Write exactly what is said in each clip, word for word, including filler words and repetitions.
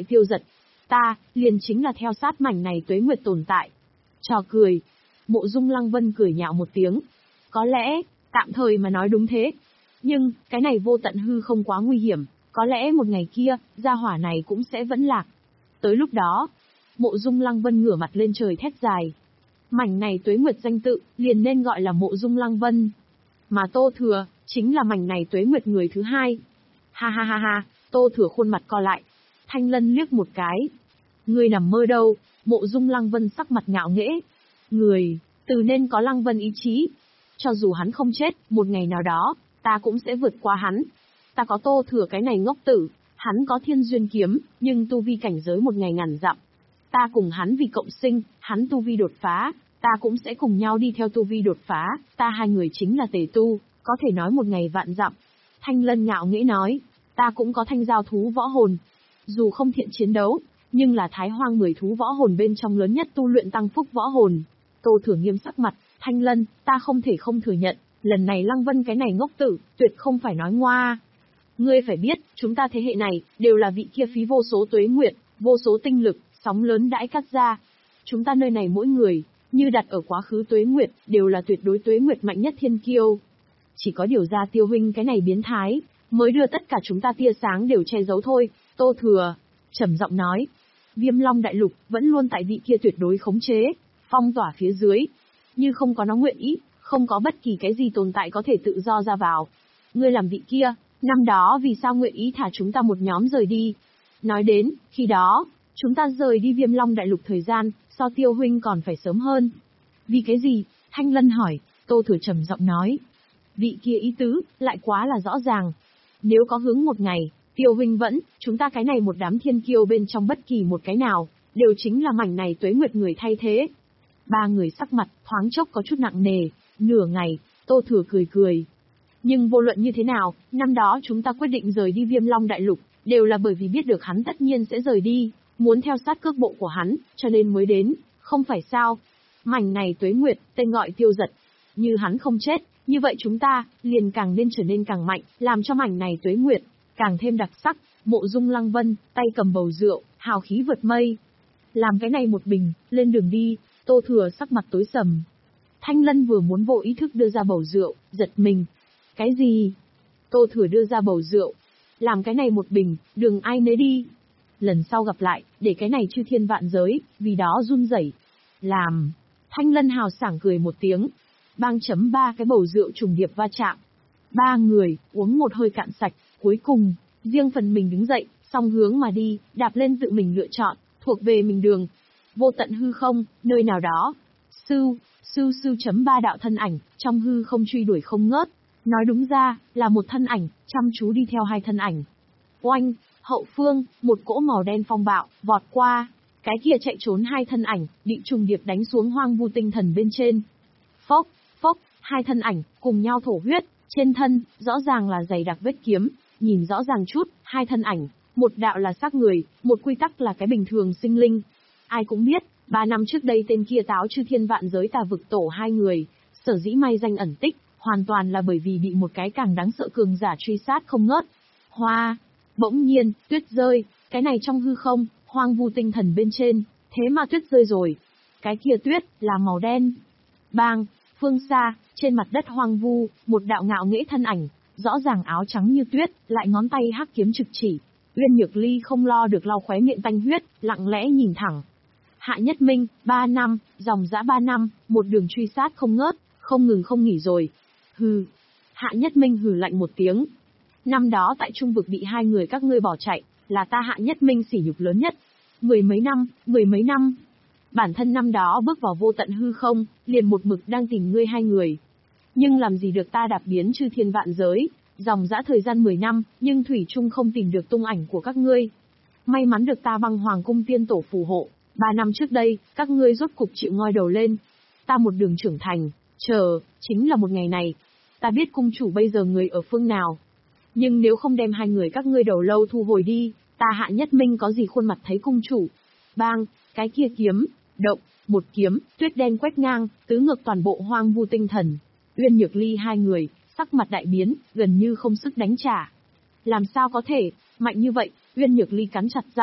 Tiêu Giật. Ta, liền chính là theo sát mảnh này tuế nguyệt tồn tại. Trò cười. Mộ Dung Lăng Vân cười nhạo một tiếng. Có lẽ, tạm thời mà nói đúng thế. Nhưng, cái này vô tận hư không quá nguy hiểm, có lẽ một ngày kia, gia hỏa này cũng sẽ vẫn lạc. Tới lúc đó, Mộ Dung Lăng Vân ngửa mặt lên trời thét dài. Mảnh này tuế nguyệt danh tự, liền nên gọi là Mộ Dung Lăng Vân. Mà Tô Thừa, chính là mảnh này tuế nguyệt người thứ hai. Ha ha ha ha, Tô Thừa khuôn mặt co lại. Thanh Lân liếc một cái. Ngươi nằm mơ đâu, Mộ Dung Lăng Vân sắc mặt ngạo nghễ. Người, từ nên có Lăng Vân ý chí. Cho dù hắn không chết, một ngày nào đó, ta cũng sẽ vượt qua hắn. Ta có Tô Thừa cái này ngốc tử, hắn có Thiên Duyên kiếm, nhưng tu vi cảnh giới một ngày ngàn dặm. Ta cùng hắn vì cộng sinh, hắn tu vi đột phá, ta cũng sẽ cùng nhau đi theo tu vi đột phá, ta hai người chính là tề tu, có thể nói một ngày vạn dặm. Thanh Lân ngạo nghễ nói, ta cũng có thanh giao thú võ hồn. Dù không thiện chiến đấu, nhưng là thái hoang mười thú võ hồn bên trong lớn nhất tu luyện tăng phúc võ hồn. Tô Thừa nghiêm sắc mặt, Thanh Lân, ta không thể không thừa nhận, lần này Lăng Vân cái này ngốc tử, tuyệt không phải nói ngoa. Ngươi phải biết, chúng ta thế hệ này, đều là vị kia phí vô số tuế nguyệt, vô số tinh lực, sóng lớn đãi cắt ra. Chúng ta nơi này mỗi người, như đặt ở quá khứ tuế nguyệt, đều là tuyệt đối tuế nguyệt mạnh nhất thiên kiêu. Chỉ có điều ra Tiêu huynh cái này biến thái, mới đưa tất cả chúng ta tia sáng đều che giấu thôi. Tô Thừa, trầm giọng nói, Viêm Long Đại Lục, vẫn luôn tại vị kia tuyệt đối khống chế, phong tỏa phía dưới. Như không có nó nguyện ý, không có bất kỳ cái gì tồn tại có thể tự do ra vào. Ngươi làm vị kia, năm đó vì sao nguyện ý thả chúng ta một nhóm rời đi? Nói đến, khi đó, chúng ta rời đi Viêm Long Đại Lục thời gian, so Tiêu huynh còn phải sớm hơn. Vì cái gì? Thanh Lân hỏi. Tô Thừa trầm giọng nói. Vị kia ý tứ, lại quá là rõ ràng. Nếu có hướng một ngày, Tiêu huynh vẫn, chúng ta cái này một đám thiên kiêu bên trong bất kỳ một cái nào, đều chính là mảnh này tuế nguyệt người thay thế. Ba người sắc mặt, thoáng chốc có chút nặng nề, nửa ngày, Tô Thừa cười cười. Nhưng vô luận như thế nào, năm đó chúng ta quyết định rời đi Viêm Long Đại Lục, đều là bởi vì biết được hắn tất nhiên sẽ rời đi, muốn theo sát cước bộ của hắn, cho nên mới đến, không phải sao. Mảnh này tuế nguyệt, tên gọi Tiêu Giật. Như hắn không chết, như vậy chúng ta, liền càng nên trở nên càng mạnh, làm cho mảnh này tuế nguyệt, càng thêm đặc sắc. Mộ Dung Lăng Vân, tay cầm bầu rượu, hào khí vượt mây. Làm cái này một bình, lên đường đi. Tô Thừa sắc mặt tối sầm. Thanh Lân vừa muốn vô ý thức đưa ra bầu rượu, giật mình. Cái gì? Tô Thừa đưa ra bầu rượu. Làm cái này một bình, đường ai nấy đi. Lần sau gặp lại, để cái này chư thiên vạn giới, vì đó run rẩy. Làm. Thanh Lân hào sảng cười một tiếng. Bang chấm ba cái bầu rượu trùng điệp va chạm. Ba người, uống một hơi cạn sạch, cuối cùng, riêng phần mình đứng dậy, song hướng mà đi, đạp lên tự mình lựa chọn, thuộc về mình đường. Vô tận hư không, nơi nào đó. Sư, sư sư chấm ba đạo thân ảnh, trong hư không truy đuổi không ngớt. Nói đúng ra, là một thân ảnh, chăm chú đi theo hai thân ảnh. Oanh, hậu phương, một cỗ màu đen phong bạo, vọt qua. Cái kia chạy trốn hai thân ảnh, bị trùng điệp đánh xuống hoang vu tinh thần bên trên. Phốc, phốc, hai thân ảnh, cùng nhau thổ huyết, trên thân, rõ ràng là dày đặc vết kiếm, nhìn rõ ràng chút, hai thân ảnh, một đạo là xác người, một quy tắc là cái bình thường sinh linh. Ai cũng biết, ba năm trước đây tên kia táo chư thiên vạn giới tà vực tổ hai người, sở dĩ may danh ẩn tích, hoàn toàn là bởi vì bị một cái càng đáng sợ cường giả truy sát không ngớt. Hoa, bỗng nhiên, tuyết rơi, cái này trong hư không, hoang vu tinh thần bên trên, thế mà tuyết rơi rồi. Cái kia tuyết, là màu đen. Bang, phương xa, trên mặt đất hoang vu, một đạo ngạo nghễ thân ảnh, rõ ràng áo trắng như tuyết, lại ngón tay hắc kiếm trực chỉ. Uyên Nhược Ly không lo được lau khóe miệng tanh huyết, lặng lẽ nhìn thẳng. Hạ Nhất Minh, ba năm, dòng dã ba năm, một đường truy sát không ngớt, không ngừng không nghỉ rồi. Hừ. Hạ Nhất Minh hừ lạnh một tiếng. Năm đó tại Trung vực bị hai người các ngươi bỏ chạy, là ta Hạ Nhất Minh sỉ nhục lớn nhất. Mười mấy năm, mười mấy năm. Bản thân năm đó bước vào vô tận hư không, liền một mực đang tìm ngươi hai người. Nhưng làm gì được ta đạp biến chư thiên vạn giới, dòng dã thời gian mười năm, nhưng thủy chung không tìm được tung ảnh của các ngươi. May mắn được ta băng hoàng cung tiên tổ phù hộ, ba năm trước đây, các ngươi rốt cục chịu ngoi đầu lên. Ta một đường trưởng thành, chờ, chính là một ngày này. Ta biết cung chủ bây giờ người ở phương nào. Nhưng nếu không đem hai người các ngươi đầu lâu thu hồi đi, ta Hạ Nhất Minh có gì khuôn mặt thấy cung chủ. Bang, cái kia kiếm, động, một kiếm, tuyết đen quét ngang, tứ ngược toàn bộ hoang vu tinh thần. Uyên Nhược Ly hai người, sắc mặt đại biến, gần như không sức đánh trả. Làm sao có thể, mạnh như vậy, Uyên Nhược Ly cắn chặt răng.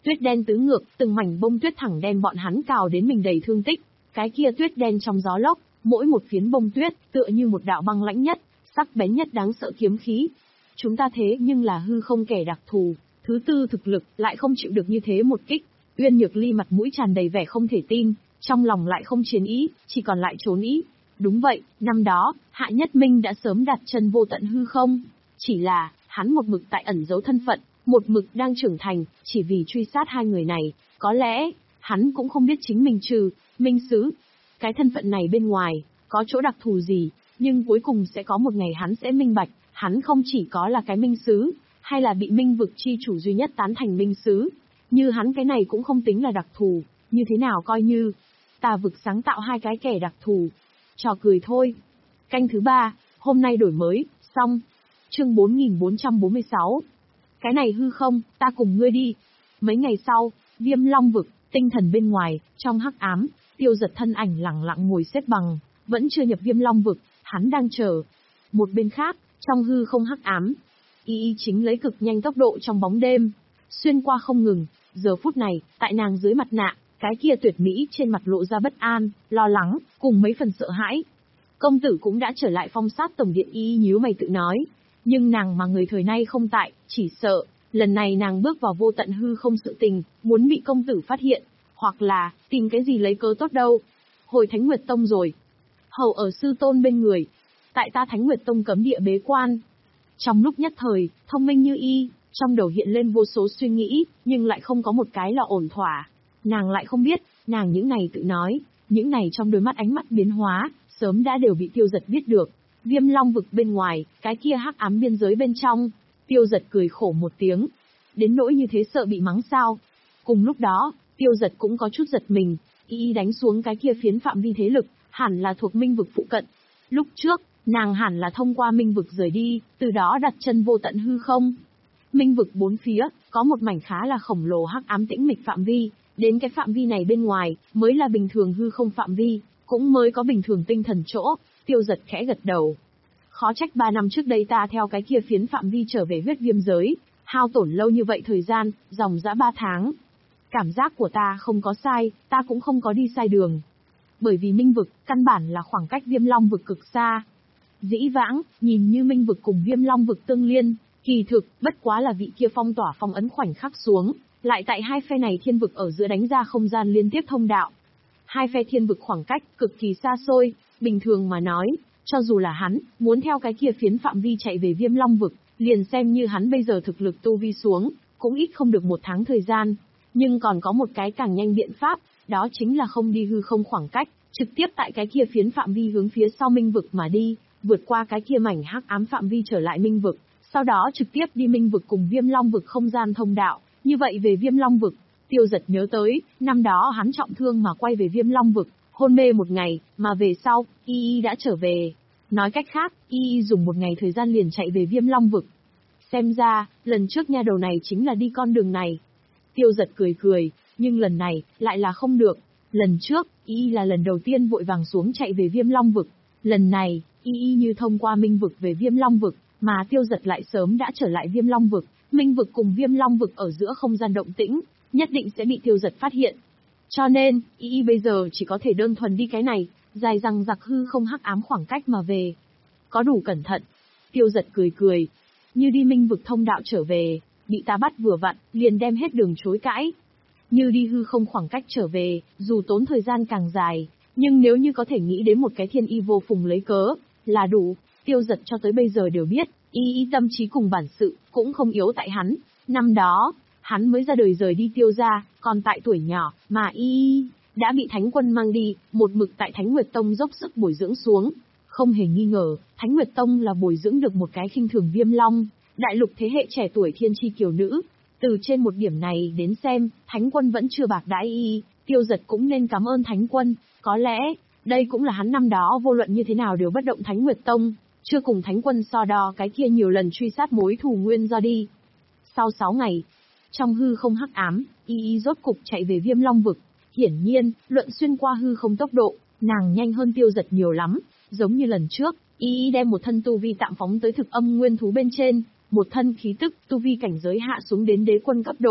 Tuyết đen tứ ngược, từng mảnh bông tuyết thẳng đem bọn hắn cào đến mình đầy thương tích. Cái kia tuyết đen trong gió lốc, mỗi một phiến bông tuyết, tựa như một đạo băng lãnh nhất, sắc bén nhất đáng sợ kiếm khí. Chúng ta thế nhưng là hư không kẻ đặc thù, thứ tư thực lực, lại không chịu được như thế một kích. Uyên Nhược Ly mặt mũi tràn đầy vẻ không thể tin, trong lòng lại không chiến ý, chỉ còn lại trốn ý. Đúng vậy, năm đó, Hạ Nhất Minh đã sớm đặt chân vô tận hư không. Chỉ là, hắn một mực tại ẩn giấu thân phận, một mực đang trưởng thành, chỉ vì truy sát hai người này. Có lẽ, hắn cũng không biết chính mình trừ, minh sứ. Cái thân phận này bên ngoài, có chỗ đặc thù gì, nhưng cuối cùng sẽ có một ngày hắn sẽ minh bạch, hắn không chỉ có là cái minh sứ, hay là bị minh vực chi chủ duy nhất tán thành minh sứ. Như hắn cái này cũng không tính là đặc thù, như thế nào coi như Tà vực sáng tạo hai cái kẻ đặc thù. Trò cười thôi. Canh thứ ba, hôm nay đổi mới, xong. Chương bốn nghìn bốn trăm bốn mươi sáu. Cái này hư không, ta cùng ngươi đi. Mấy ngày sau, Viêm Long vực, tinh thần bên ngoài, trong hắc ám, Tiêu Giật thân ảnh lẳng lặng ngồi xếp bằng, vẫn chưa nhập Viêm Long vực, hắn đang chờ. Một bên khác, trong hư không hắc ám, Y Y chính lấy cực nhanh tốc độ trong bóng đêm, xuyên qua không ngừng. Giờ phút này, tại nàng dưới mặt nạ, cái kia tuyệt mỹ trên mặt lộ ra bất an, lo lắng, cùng mấy phần sợ hãi. Công tử cũng đã trở lại phong sát tổng điện. Y Y nhíu mày tự nói. Nhưng nàng mà người thời nay không tại, chỉ sợ, lần này nàng bước vào vô tận hư không sự tình, muốn bị công tử phát hiện, hoặc là, tìm cái gì lấy cớ tốt đâu. Hồi Thánh Nguyệt Tông rồi. Hầu ở sư tôn bên người. Tại ta Thánh Nguyệt Tông cấm địa bế quan. Trong lúc nhất thời, thông minh như Y, trong đầu hiện lên vô số suy nghĩ, nhưng lại không có một cái là ổn thỏa. Nàng lại không biết, nàng những này tự nói, những này trong đôi mắt ánh mắt biến hóa, sớm đã đều bị Tiêu Giật biết được. Viêm Long vực bên ngoài, cái kia hắc ám biên giới bên trong, Tiêu Giật cười khổ một tiếng. Đến nỗi như thế sợ bị mắng sao? Cùng lúc đó, Tiêu Giật cũng có chút giật mình, Y Y đánh xuống cái kia phiến phạm vi thế lực, hẳn là thuộc minh vực phụ cận. Lúc trước, nàng hẳn là thông qua minh vực rời đi, từ đó đặt chân vô tận hư không. Minh vực bốn phía, có một mảnh khá là khổng lồ hắc ám tĩnh mịch phạm vi, đến cái phạm vi này bên ngoài, mới là bình thường hư không phạm vi, cũng mới có bình thường tinh thần chỗ. Tiêu Giật khẽ gật đầu. Khó trách ba năm trước đây ta theo cái kia phiến phạm vi trở về huyết viêm giới, hao tổn lâu như vậy thời gian, dòng dã ba tháng. Cảm giác của ta không có sai, ta cũng không có đi sai đường. Bởi vì minh vực, căn bản là khoảng cách Viêm Long vực cực xa. Dĩ vãng, nhìn như minh vực cùng Viêm Long vực tương liên, kỳ thực, bất quá là vị kia phong tỏa phong ấn khoảnh khắc xuống, lại tại hai phe này thiên vực ở giữa đánh ra không gian liên tiếp thông đạo. Hai phe thiên vực khoảng cách cực kỳ xa xôi, bình thường mà nói, cho dù là hắn, muốn theo cái kia phiến phạm vi chạy về Viêm Long vực, liền xem như hắn bây giờ thực lực tu vi xuống, cũng ít không được một tháng thời gian. Nhưng còn có một cái càng nhanh biện pháp, đó chính là không đi hư không khoảng cách, trực tiếp tại cái kia phiến phạm vi hướng phía sau minh vực mà đi, vượt qua cái kia mảnh hắc ám phạm vi trở lại minh vực, sau đó trực tiếp đi minh vực cùng Viêm Long vực không gian thông đạo, như vậy về Viêm Long vực. Tiêu Giật nhớ tới, năm đó hắn trọng thương mà quay về Viêm Long vực, hôn mê một ngày, mà về sau, Y Y đã trở về. Nói cách khác, Y Y dùng một ngày thời gian liền chạy về Viêm Long vực. Xem ra, lần trước nha đầu này chính là đi con đường này. Tiêu Giật cười cười, nhưng lần này, lại là không được. Lần trước, Y Y là lần đầu tiên vội vàng xuống chạy về Viêm Long vực. Lần này, Y Y như thông qua minh vực về Viêm Long vực, mà Tiêu Giật lại sớm đã trở lại Viêm Long vực. Minh vực cùng Viêm Long vực ở giữa không gian động tĩnh, nhất định sẽ bị Tiêu Giật phát hiện. Cho nên, Y Y bây giờ chỉ có thể đơn thuần đi cái này, dài rằng giặc hư không hắc ám khoảng cách mà về. Có đủ cẩn thận. Tiêu Giật cười cười. Như đi minh vực thông đạo trở về, bị ta bắt vừa vặn, liền đem hết đường chối cãi. Như đi hư không khoảng cách trở về, dù tốn thời gian càng dài, nhưng nếu như có thể nghĩ đến một cái thiên y vô phùng lấy cớ, là đủ. Tiêu Giật cho tới bây giờ đều biết, Y Y tâm trí cùng bản sự, cũng không yếu tại hắn. Năm đó, hắn mới ra đời rời đi Tiêu gia, còn tại tuổi nhỏ, mà Y Y đã bị Thánh Quân mang đi, một mực tại Thánh Nguyệt Tông dốc sức bồi dưỡng xuống. Không hề nghi ngờ, Thánh Nguyệt Tông là bồi dưỡng được một cái khinh thường Viêm Long, đại lục thế hệ trẻ tuổi thiên chi kiều nữ. Từ trên một điểm này đến xem, Thánh Quân vẫn chưa bạc đãi Y Y, Tiêu Giật cũng nên cảm ơn Thánh Quân. Có lẽ, đây cũng là hắn năm đó vô luận như thế nào đều bất động Thánh Nguyệt Tông, chưa cùng Thánh Quân so đo cái kia nhiều lần truy sát mối thù nguyên do đi. Sau sáu ngày, trong hư không hắc ám, Y Y rốt cục chạy về Viêm Long vực. Hiển nhiên, luận xuyên qua hư không tốc độ, nàng nhanh hơn Tiêu Giật nhiều lắm. Giống như lần trước, Y Y đem một thân tu vi tạm phóng tới thực âm nguyên thú bên trên, một thân khí tức tu vi cảnh giới hạ xuống đến đế quân cấp độ.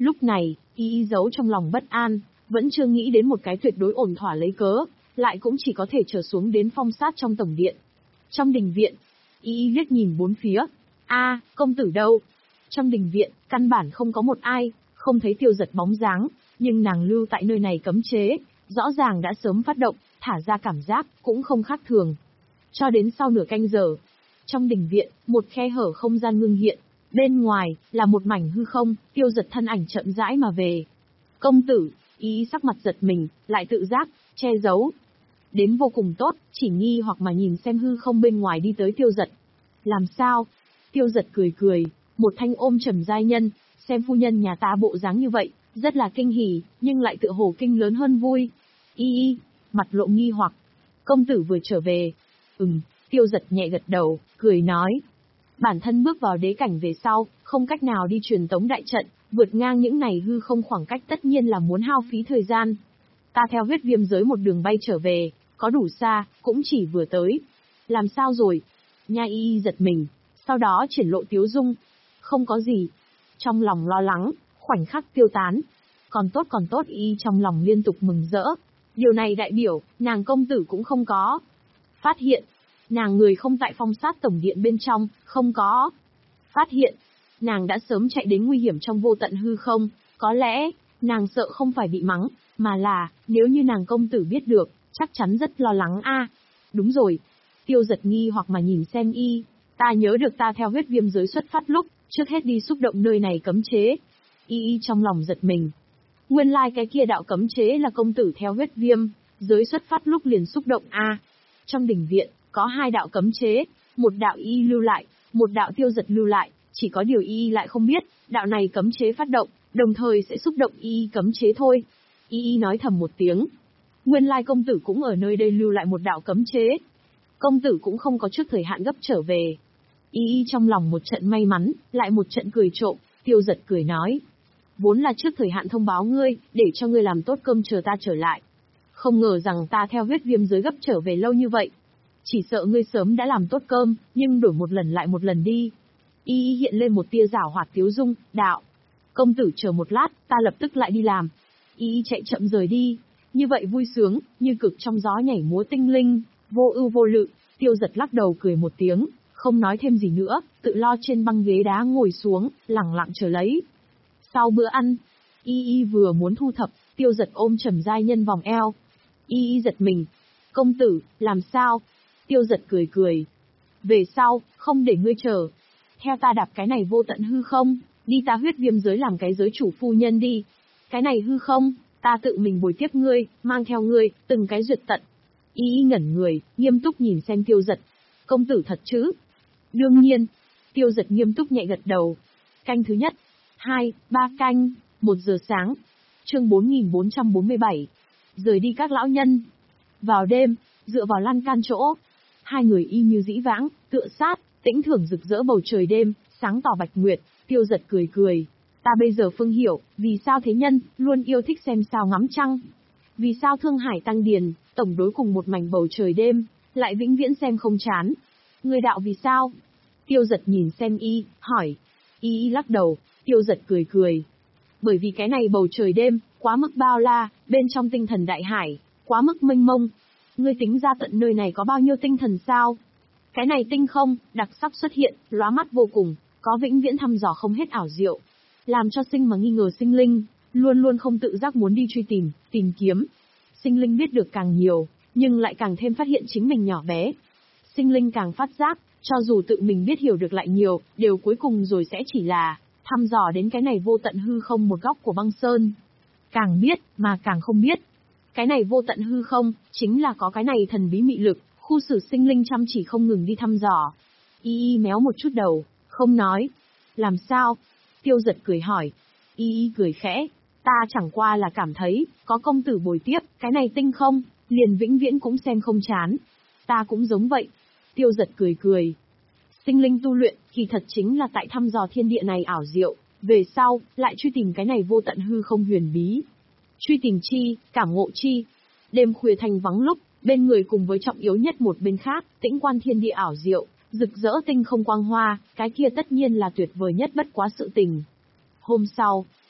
Lúc này, y y giấu trong lòng bất an, vẫn chưa nghĩ đến một cái tuyệt đối ổn thỏa lấy cớ, lại cũng chỉ có thể trở xuống đến phong sát trong tổng điện. Trong đình viện, y y liếc nhìn bốn phía. A, công tử đâu? Trong đình viện, căn bản không có một ai, không thấy Tiêu Giật bóng dáng, nhưng nàng lưu tại nơi này cấm chế, rõ ràng đã sớm phát động, thả ra cảm giác, cũng không khác thường. Cho đến sau nửa canh giờ, trong đình viện, một khe hở không gian ngưng hiện, bên ngoài, là một mảnh hư không, Tiêu Giật thân ảnh chậm rãi mà về. Công tử, ý sắc mặt giật mình, lại tự giác, che giấu. Đến vô cùng tốt, chỉ nghi hoặc mà nhìn xem hư không bên ngoài đi tới Tiêu Giật. Làm sao? Tiêu Giật cười cười, một thanh ôm trầm giai nhân, xem phu nhân nhà ta bộ dáng như vậy, rất là kinh hỉ, nhưng lại tự hồ kinh lớn hơn vui. Y y, mặt lộ nghi hoặc. Công tử vừa trở về. Ừm, Tiêu Giật nhẹ gật đầu, cười nói. Bản thân bước vào đế cảnh về sau, không cách nào đi truyền tống đại trận, vượt ngang những này hư không khoảng cách tất nhiên là muốn hao phí thời gian. Ta theo huyết viêm giới một đường bay trở về, có đủ xa, cũng chỉ vừa tới. Làm sao rồi? Nha y y giật mình, sau đó triển lộ tiếu dung. Không có gì. Trong lòng lo lắng, khoảnh khắc tiêu tán. Còn tốt còn tốt y trong lòng liên tục mừng rỡ. Điều này đại biểu, nàng công tử cũng không có phát hiện. Nàng người không tại phong sát tổng điện bên trong, không có phát hiện. Nàng đã sớm chạy đến nguy hiểm trong vô tận hư không, có lẽ, nàng sợ không phải bị mắng, mà là, nếu như nàng công tử biết được, chắc chắn rất lo lắng a. Đúng rồi. Tiêu Giật nghi hoặc mà nhìn xem y. Ta nhớ được ta theo huyết viêm giới xuất phát lúc, trước hết đi xúc động nơi này cấm chế. Y y trong lòng giật mình. Nguyên lai like cái kia đạo cấm chế là công tử theo huyết viêm, giới xuất phát lúc liền xúc động a. Trong đình viện, có hai đạo cấm chế, một đạo y lưu lại, một đạo Tiêu Giật lưu lại, chỉ có điều y lại không biết, đạo này cấm chế phát động, đồng thời sẽ xúc động y cấm chế thôi. Y y nói thầm một tiếng. Nguyên lai công tử cũng ở nơi đây lưu lại một đạo cấm chế. Công tử cũng không có trước thời hạn gấp trở về. Y y trong lòng một trận may mắn, lại một trận cười trộm, Tiêu Giật cười nói. Vốn là trước thời hạn thông báo ngươi, để cho ngươi làm tốt cơm chờ ta trở lại. Không ngờ rằng ta theo huyết viêm giới gấp trở về lâu như vậy. Chỉ sợ ngươi sớm đã làm tốt cơm, nhưng đổi một lần lại một lần đi. Y y hiện lên một tia giảo hoạt tiếu dung, đạo. Công tử chờ một lát, ta lập tức lại đi làm. Y y chạy chậm rời đi. Như vậy vui sướng, như cực trong gió nhảy múa tinh linh, vô ưu vô lự. Tiêu Giật lắc đầu cười một tiếng, không nói thêm gì nữa, tự lo trên băng ghế đá ngồi xuống, lẳng lặng chờ lấy. Sau bữa ăn, Y y vừa muốn thu thập, Tiêu Giật ôm trầm giai nhân vòng eo. Y y giật mình. Công tử, làm sao? Tiêu Giật cười cười. Về sau, không để ngươi chờ. Theo ta đạp cái này vô tận hư không, đi ta huyết viêm giới làm cái giới chủ phu nhân đi. Cái này hư không, ta tự mình bồi tiếp ngươi, mang theo ngươi, từng cái duyệt tận. Y y ngẩn người, nghiêm túc nhìn xem Tiêu Giật. Công tử thật chứ? Đương nhiên. Tiêu Giật nghiêm túc nhẹ gật đầu. Canh thứ nhất, hai, ba canh, một giờ sáng. Chương bốn nghìn bốn trăm bốn mươi bảy. Rời đi các lão nhân. Vào đêm, dựa vào lan can chỗ, hai người y như dĩ vãng, tựa sát, tĩnh thưởng rực rỡ bầu trời đêm, sáng tỏ bạch nguyệt. Tiêu Giật cười cười. Ta bây giờ phương hiểu, vì sao thế nhân luôn yêu thích xem sao ngắm trăng. Vì sao Thương Hải Tăng Điền, tổng đối cùng một mảnh bầu trời đêm, lại vĩnh viễn xem không chán. Người đạo vì sao? Tiêu Giật nhìn xem y, hỏi. Y y lắc đầu, Tiêu Giật cười cười. Bởi vì cái này bầu trời đêm, quá mức bao la, bên trong tinh thần đại hải, quá mức mênh mông. Ngươi tính ra tận nơi này có bao nhiêu tinh thần sao? Cái này tinh không, đặc sắc xuất hiện, lóa mắt vô cùng, có vĩnh viễn thăm dò không hết ảo diệu. Làm cho sinh mà nghi ngờ sinh linh, luôn luôn không tự giác muốn đi truy tìm, tìm kiếm. Sinh linh biết được càng nhiều, nhưng lại càng thêm phát hiện chính mình nhỏ bé. Sinh linh càng phát giác, cho dù tự mình biết hiểu được lại nhiều, đều cuối cùng rồi sẽ chỉ là thăm dò đến cái này vô tận hư không một góc của băng sơn. Càng biết, mà càng không biết. Cái này vô tận hư không, chính là có cái này thần bí mị lực, khu xử sinh linh chăm chỉ không ngừng đi thăm dò. Y y méo một chút đầu, không nói. Làm sao? Tiêu Giật cười hỏi. Y y cười khẽ. Ta chẳng qua là cảm thấy, có công tử bồi tiếp, cái này tinh không, liền vĩnh viễn cũng xem không chán. Ta cũng giống vậy. Tiêu Giật cười cười. Sinh linh tu luyện, kỳ thật chính là tại thăm dò thiên địa này ảo diệu, về sau, lại truy tìm cái này vô tận hư không huyền bí. Truy tìm chi, cảm ngộ chi. Đêm khuya thanh vắng lúc, bên người cùng với trọng yếu nhất một bên khác, tĩnh quan thiên địa ảo diệu, rực rỡ tinh không quang hoa, cái kia tất nhiên là tuyệt vời nhất bất quá sự tình. Hôm sau,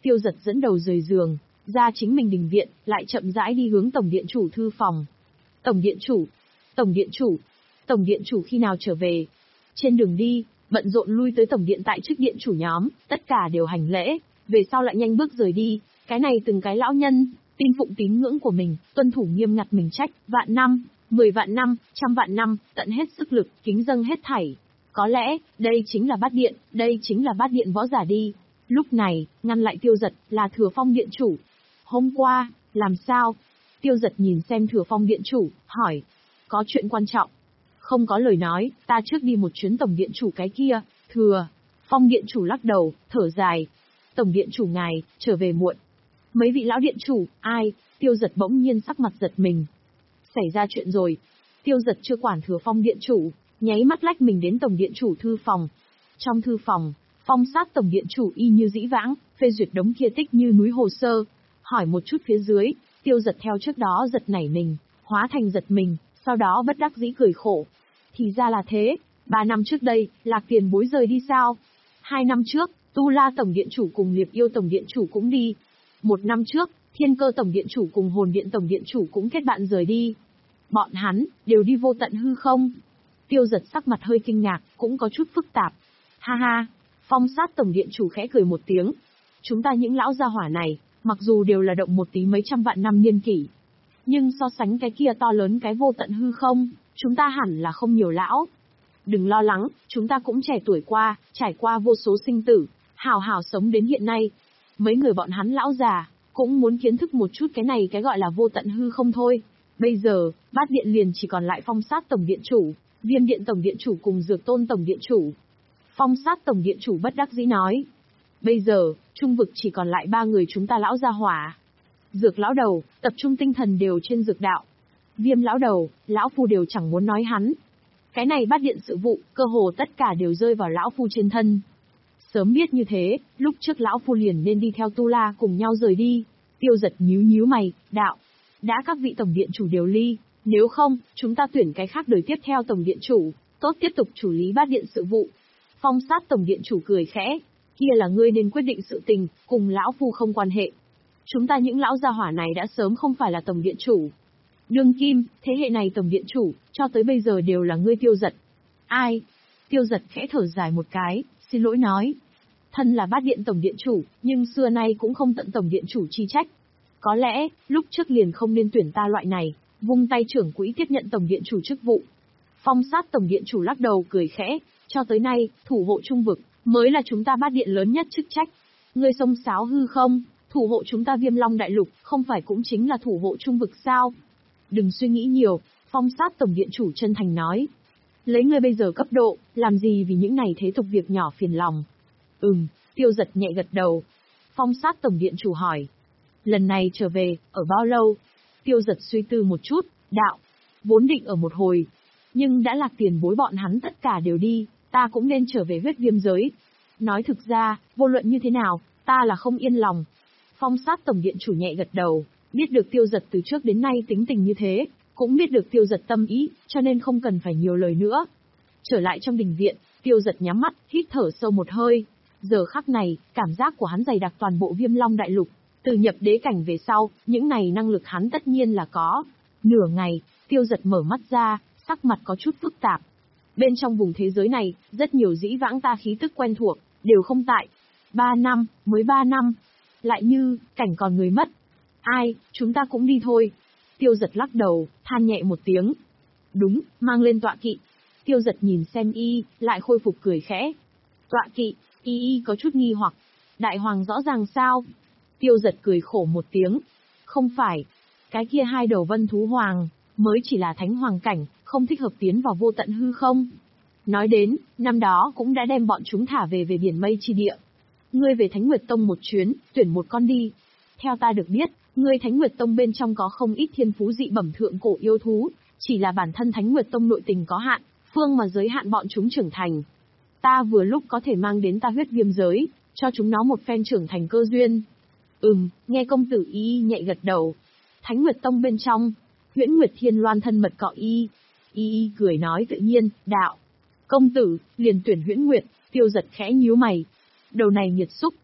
Tiêu Giật dẫn đầu rời giường, ra chính mình đình viện, lại chậm rãi đi hướng tổng điện chủ thư phòng. Tổng điện chủ, tổng điện chủ, tổng điện chủ khi nào trở về? Trên đường đi, bận rộn lui tới tổng điện tại chức điện chủ nhóm, tất cả đều hành lễ, về sau lại nhanh bước rời đi, cái này từng cái lão nhân, tin phụng tín ngưỡng của mình, tuân thủ nghiêm ngặt mình trách, vạn năm, mười vạn năm, trăm vạn năm, tận hết sức lực, kính dâng hết thảy. Có lẽ, đây chính là bát điện, đây chính là bát điện võ giả đi. Lúc này, ngăn lại Tiêu Giật, là Thừa Phong điện chủ. Hôm qua, làm sao? Tiêu Giật nhìn xem Thừa Phong điện chủ, hỏi. Có chuyện quan trọng. Không có lời nói, ta trước đi một chuyến tổng điện chủ cái kia. Thừa Phong điện chủ lắc đầu, thở dài. Tổng điện chủ ngài, trở về muộn. Mấy vị lão điện chủ, ai? Tiêu Giật bỗng nhiên sắc mặt giật mình. Xảy ra chuyện rồi. Tiêu Giật chưa quản Thừa Phong điện chủ, nháy mắt lách mình đến tổng điện chủ thư phòng. Trong thư phòng, Phong Sát tổng điện chủ y như dĩ vãng, phê duyệt đống kia tích như núi hồ sơ. Hỏi một chút phía dưới, Tiêu Giật theo trước đó giật nảy mình, hóa thành giật mình, sau đó bất đắc dĩ cười khổ. Thì ra là thế, ba năm trước đây, Lạc Tiền Bối rời đi sao? Hai năm trước, Tu La tổng điện chủ cùng Liệp Yêu tổng điện chủ cũng đi. Một năm trước, Thiên Cơ tổng điện chủ cùng Hồn Điện tổng điện chủ cũng kết bạn rời đi. Bọn hắn, đều đi vô tận hư không? Tiêu Giật sắc mặt hơi kinh ngạc, cũng có chút phức tạp. Ha ha, Phong Sát tổng điện chủ khẽ cười một tiếng. Chúng ta những lão gia hỏa này, mặc dù đều là động một tí mấy trăm vạn năm niên kỷ, nhưng so sánh cái kia to lớn cái vô tận hư không, chúng ta hẳn là không nhiều lão. Đừng lo lắng, chúng ta cũng trẻ tuổi qua, trải qua vô số sinh tử, hào hào sống đến hiện nay. Mấy người bọn hắn lão già, cũng muốn kiến thức một chút cái này cái gọi là vô tận hư không thôi. Bây giờ, bát điện liền chỉ còn lại Phong Sát tổng điện chủ, Viêm điện tổng điện chủ cùng Dược Tôn tổng điện chủ. Phong Sát tổng điện chủ bất đắc dĩ nói. Bây giờ, trung vực chỉ còn lại ba người chúng ta lão gia hỏa. Dược lão đầu, tập trung tinh thần đều trên dược đạo. Viêm lão đầu, lão phu đều chẳng muốn nói hắn. Cái này bát điện sự vụ, cơ hồ tất cả đều rơi vào lão phu trên thân. Sớm biết như thế, lúc trước lão phu liền nên đi theo Tu La cùng nhau rời đi. Tiêu Giật nhíu nhíu mày, đạo. Đã các vị tổng điện chủ đều ly, nếu không, chúng ta tuyển cái khác đời tiếp theo tổng điện chủ, tốt tiếp tục chủ lý bát điện sự vụ. Phong Sát tổng điện chủ cười khẽ, kia là ngươi nên quyết định sự tình, cùng lão phu không quan hệ. Chúng ta những lão gia hỏa này đã sớm không phải là tổng điện chủ. Đương kim, thế hệ này tổng điện chủ, cho tới bây giờ đều là ngươi Tiêu Giật. Ai? Tiêu Giật khẽ thở dài một cái, xin lỗi nói. Thân là bát điện tổng điện chủ, nhưng xưa nay cũng không tận tổng điện chủ chi trách. Có lẽ, lúc trước liền không nên tuyển ta loại này, vung tay trưởng quỹ tiếp nhận tổng điện chủ chức vụ. Phong Sát tổng điện chủ lắc đầu cười khẽ, cho tới nay, thủ hộ trung vực, mới là chúng ta bát điện lớn nhất chức trách. Ngươi xông xáo hư không, thủ hộ chúng ta Viêm Long đại lục, không phải cũng chính là thủ hộ trung vực sao? Đừng suy nghĩ nhiều, Phong Sát tổng điện chủ chân thành nói. Lấy ngươi bây giờ cấp độ, làm gì vì những này thế tục việc nhỏ phiền lòng. Ừm, Tiêu Giật nhẹ gật đầu. Phong Sát tổng điện chủ hỏi. Lần này trở về, ở bao lâu? Tiêu Giật suy tư một chút, đạo. Vốn định ở một hồi. Nhưng đã Lạc Tiền Bối bọn hắn tất cả đều đi, ta cũng nên trở về huyết viêm giới. Nói thực ra, vô luận như thế nào, ta là không yên lòng. Phong Sát tổng điện chủ nhẹ gật đầu, biết được Tiêu Giật từ trước đến nay tính tình như thế, cũng biết được Tiêu Giật tâm ý, cho nên không cần phải nhiều lời nữa. Trở lại trong đình viện, Tiêu Giật nhắm mắt, hít thở sâu một hơi. Giờ khắc này, cảm giác của hắn dày đặc toàn bộ Viêm Long đại lục. Từ nhập đế cảnh về sau, những này năng lực hắn tất nhiên là có. Nửa ngày, Tiêu Giật mở mắt ra, sắc mặt có chút phức tạp. Bên trong vùng thế giới này, rất nhiều dĩ vãng ta khí tức quen thuộc, đều không tại. Ba năm, mới ba năm. Lại như, cảnh còn người mất. Ai, chúng ta cũng đi thôi. Tiêu Giật lắc đầu, than nhẹ một tiếng. Đúng, mang lên tọa kỵ. Tiêu Giật nhìn xem y, lại khôi phục cười khẽ. Tọa kỵ, y y có chút nghi hoặc. Đại hoàng rõ ràng sao? Tiêu Giật cười khổ một tiếng. Không phải. Cái kia hai đầu vân thú hoàng, mới chỉ là thánh hoàng cảnh, không thích hợp tiến vào vô tận hư không. Nói đến, năm đó cũng đã đem bọn chúng thả về về biển mây chi địa. Ngươi về Thánh Nguyệt Tông một chuyến, tuyển một con đi. Theo ta được biết, ngươi Thánh Nguyệt Tông bên trong có không ít thiên phú dị bẩm thượng cổ yêu thú, chỉ là bản thân Thánh Nguyệt Tông nội tình có hạn, phương mà giới hạn bọn chúng trưởng thành. Ta vừa lúc có thể mang đến ta huyết viêm giới, cho chúng nó một phen trưởng thành cơ duyên. Ừm, nghe công tử y nhẹ gật đầu. Thánh Nguyệt Tông bên trong, Huyễn Nguyệt Thiên Loan thân mật cọ y. Y y cười nói tự nhiên, đạo. Công tử, liền tuyển Huyễn Nguyệt. Tiêu Giật khẽ nhíu mày. Đầu này nhiệt xúc.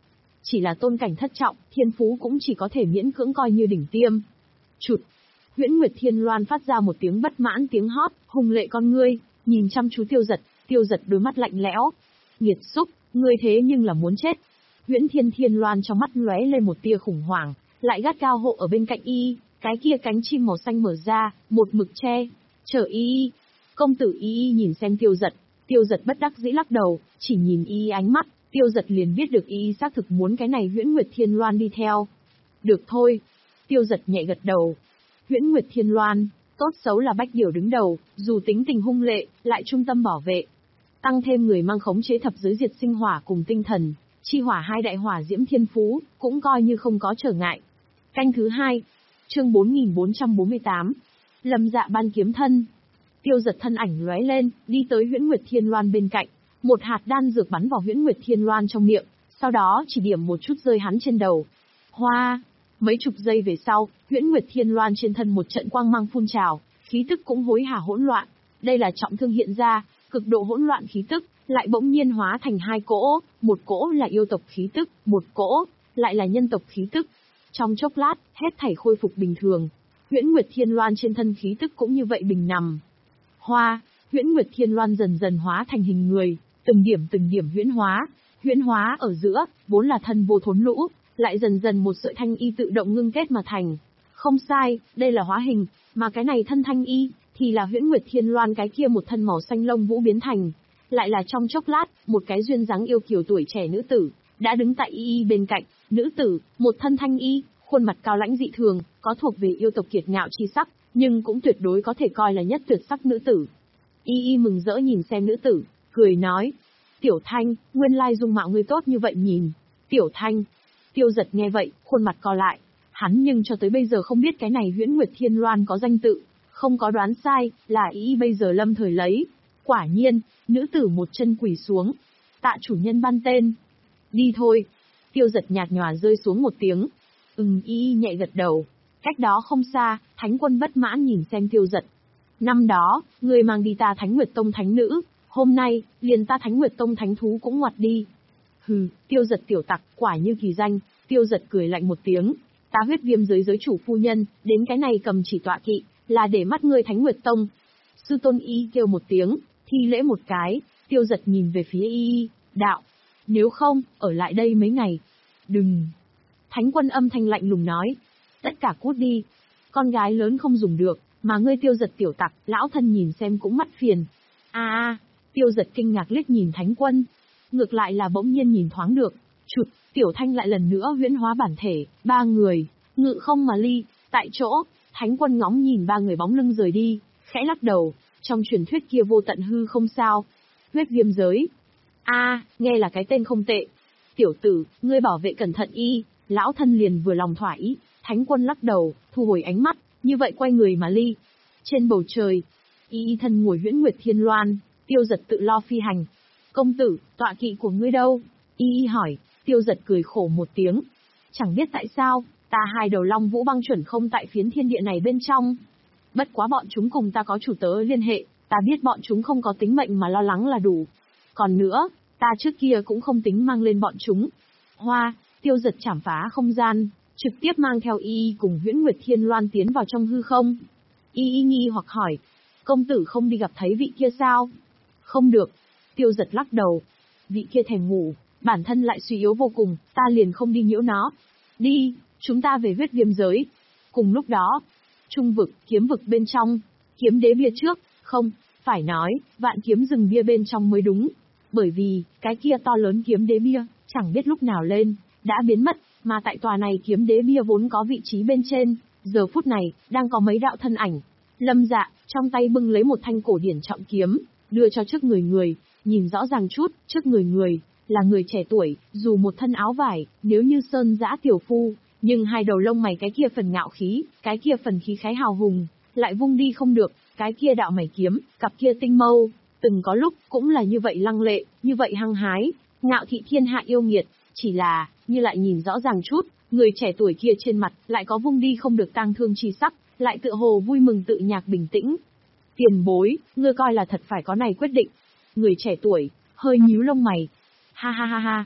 chỉ là tôn cảnh thất trọng, thiên phú cũng chỉ có thể miễn cưỡng coi như đỉnh tiêm. Chụt! Huyễn Nguyệt Thiên Loan phát ra một tiếng bất mãn tiếng hót, hùng lệ con ngươi, nhìn chăm chú Tiêu Giật, Tiêu Giật đôi mắt lạnh lẽo. Nghiệt xúc, ngươi thế nhưng là muốn chết. Huyễn Thiên Thiên Loan trong mắt lóe lên một tia khủng hoảng, lại gắt cao hộ ở bên cạnh y, cái kia cánh chim màu xanh mở ra, một mực che, chờ y. Công tử y nhìn xem Tiêu Giật, Tiêu Giật bất đắc dĩ lắc đầu, chỉ nhìn y ánh mắt, Tiêu Giật liền biết được y xác thực muốn cái này Huyễn Nguyệt Thiên Loan đi theo. Được thôi. Tiêu Giật nhẹ gật đầu. Huyễn Nguyệt Thiên Loan, tốt xấu là bách điểu đứng đầu, dù tính tình hung lệ, lại trung tâm bảo vệ. Tăng thêm người mang khống chế thập giới diệt sinh hỏa cùng tinh thần, chi hỏa hai đại hỏa diễm thiên phú, cũng coi như không có trở ngại. Canh thứ hai, chương bốn nghìn bốn trăm bốn mươi tám, Lâm Dạ ban kiếm thân. Tiêu Giật thân ảnh lóe lên, đi tới Huyễn Nguyệt Thiên Loan bên cạnh, một hạt đan dược bắn vào Huyễn Nguyệt Thiên Loan trong miệng, sau đó chỉ điểm một chút rơi hắn trên đầu. Hoa! Mấy chục giây về sau, Huyễn Nguyệt Thiên Loan trên thân một trận quang mang phun trào, khí tức cũng hối hả hỗn loạn. Đây là trọng thương hiện ra, cực độ hỗn loạn khí tức, lại bỗng nhiên hóa thành hai cỗ, một cỗ là yêu tộc khí tức, một cỗ lại là nhân tộc khí tức. Trong chốc lát, hết thảy khôi phục bình thường. Huyễn Nguyệt Thiên Loan trên thân khí tức cũng như vậy bình nằm. Hoa! Huyễn Nguyệt Thiên Loan dần dần hóa thành hình người, từng điểm từng điểm huyễn hóa, huyễn hóa ở giữa, vốn là thân vô thốn lũ, lại dần dần một sợi thanh y tự động ngưng kết mà thành. Không sai, đây là hóa hình, mà cái này thân thanh y, thì là Huyễn Nguyệt Thiên Loan cái kia một thân màu xanh lông vũ biến thành. Lại là trong chốc lát, một cái duyên dáng yêu kiều tuổi trẻ nữ tử, đã đứng tại y y bên cạnh, nữ tử, một thân thanh y, khuôn mặt cao lãnh dị thường, có thuộc về yêu tộc kiệt ngạo chi sắc, nhưng cũng tuyệt đối có thể coi là nhất tuyệt sắc nữ tử. Y y mừng rỡ nhìn xem nữ tử, cười nói, Tiểu Thanh, nguyên lai dung mạo ngươi tốt như vậy nhìn. Tiểu Thanh. Tiêu Giật nghe vậy, khuôn mặt co lại, hắn nhưng cho tới bây giờ không biết cái này Huyễn Nguyệt Thiên Loan có danh tự, không có đoán sai, là y bây giờ lâm thời lấy. Quả nhiên, nữ tử một chân quỳ xuống. Tạ chủ nhân ban tên. Đi thôi. Tiêu Giật nhạt nhòa rơi xuống một tiếng. Ừm, y nhẹ gật đầu. Cách đó không xa, Thánh Quân bất mãn nhìn xem Tiêu Giật. Năm đó, người mang đi ta Thánh Nguyệt Tông thánh nữ, hôm nay, liền ta Thánh Nguyệt Tông thánh thú cũng ngoặt đi. Hừ, Tiêu Giật tiểu tặc, quả như kỳ danh. Tiêu Giật cười lạnh một tiếng. Ta Huyết Viêm giới giới chủ phu nhân, đến cái này cầm chỉ tọa kỵ, là để mắt ngươi Thánh Nguyệt Tông. Sư tôn y kêu một tiếng, thi lễ một cái, Tiêu Giật nhìn về phía y, đạo. Nếu không, ở lại đây mấy ngày. Đừng. Thánh Quân âm thanh lạnh lùng nói. Tất cả cút đi. Con gái lớn không dùng được, mà ngươi Tiêu Giật tiểu tặc, lão thân nhìn xem cũng mắt phiền. A a, Tiêu Giật kinh ngạc liếc nhìn Thánh Quân. Ngược lại là bỗng nhiên nhìn thoáng được. Chụt, Tiểu Thanh lại lần nữa huyễn hóa bản thể, ba người, ngự không mà ly, tại chỗ, Thánh Quân ngóng nhìn ba người bóng lưng rời đi, khẽ lắc đầu, trong truyền thuyết kia vô tận hư không sao. Huyết Viêm giới. A, à, nghe là cái tên không tệ. Tiểu tử, ngươi bảo vệ cẩn thận y, lão thân liền vừa lòng thỏa ý. Thánh Quân lắc đầu, thu hồi ánh mắt, như vậy quay người mà ly. Trên bầu trời, y thân ngồi Huyễn Nguyệt Thiên Loan, Tiêu Giật tự lo phi hành. Công tử, tọa kỵ của ngươi đâu? Y hỏi. Tiêu Giật cười khổ một tiếng. Chẳng biết tại sao, ta hai đầu long vũ băng chuẩn không tại phiến thiên địa này bên trong. Bất quá bọn chúng cùng ta có chủ tớ liên hệ, ta biết bọn chúng không có tính mệnh mà lo lắng là đủ. Còn nữa, ta trước kia cũng không tính mang lên bọn chúng. Hoa, Tiêu Giật chảm phá không gian, trực tiếp mang theo y cùng Huyễn Nguyệt Thiên Loan tiến vào trong hư không. Y y nghi hoặc hỏi, công tử không đi gặp thấy vị kia sao? Không được. Tiêu Giật lắc đầu. Vị kia thèm ngủ, bản thân lại suy yếu vô cùng, ta liền không đi nhiễu nó. Đi, chúng ta về Huyết Viêm giới. Cùng lúc đó, trung vực, kiếm vực bên trong, kiếm đế bia trước, không, phải nói, vạn kiếm rừng bia bên trong mới đúng. Bởi vì, cái kia to lớn kiếm đế bia, chẳng biết lúc nào lên, đã biến mất, mà tại tòa này kiếm đế bia vốn có vị trí bên trên, giờ phút này, đang có mấy đạo thân ảnh. Lâm Dạ, trong tay bưng lấy một thanh cổ điển trọng kiếm, đưa cho trước người người, nhìn rõ ràng chút, trước người người, là người trẻ tuổi, dù một thân áo vải, nếu như sơn dã tiểu phu, nhưng hai đầu lông mày cái kia phần ngạo khí, cái kia phần khí khái hào hùng, lại vung đi không được, cái kia đạo mày kiếm, cặp kia tinh mâu, từng có lúc, cũng là như vậy lăng lệ, như vậy hăng hái, ngạo thị thiên hạ yêu nghiệt, chỉ là, như lại nhìn rõ ràng chút, người trẻ tuổi kia trên mặt, lại có vung đi không được tang thương chi sắc, lại tựa hồ vui mừng tự nhạc bình tĩnh. Tiền bối, ngươi coi là thật phải có này quyết định. Người trẻ tuổi, hơi nhíu lông mày. Ha ha ha ha.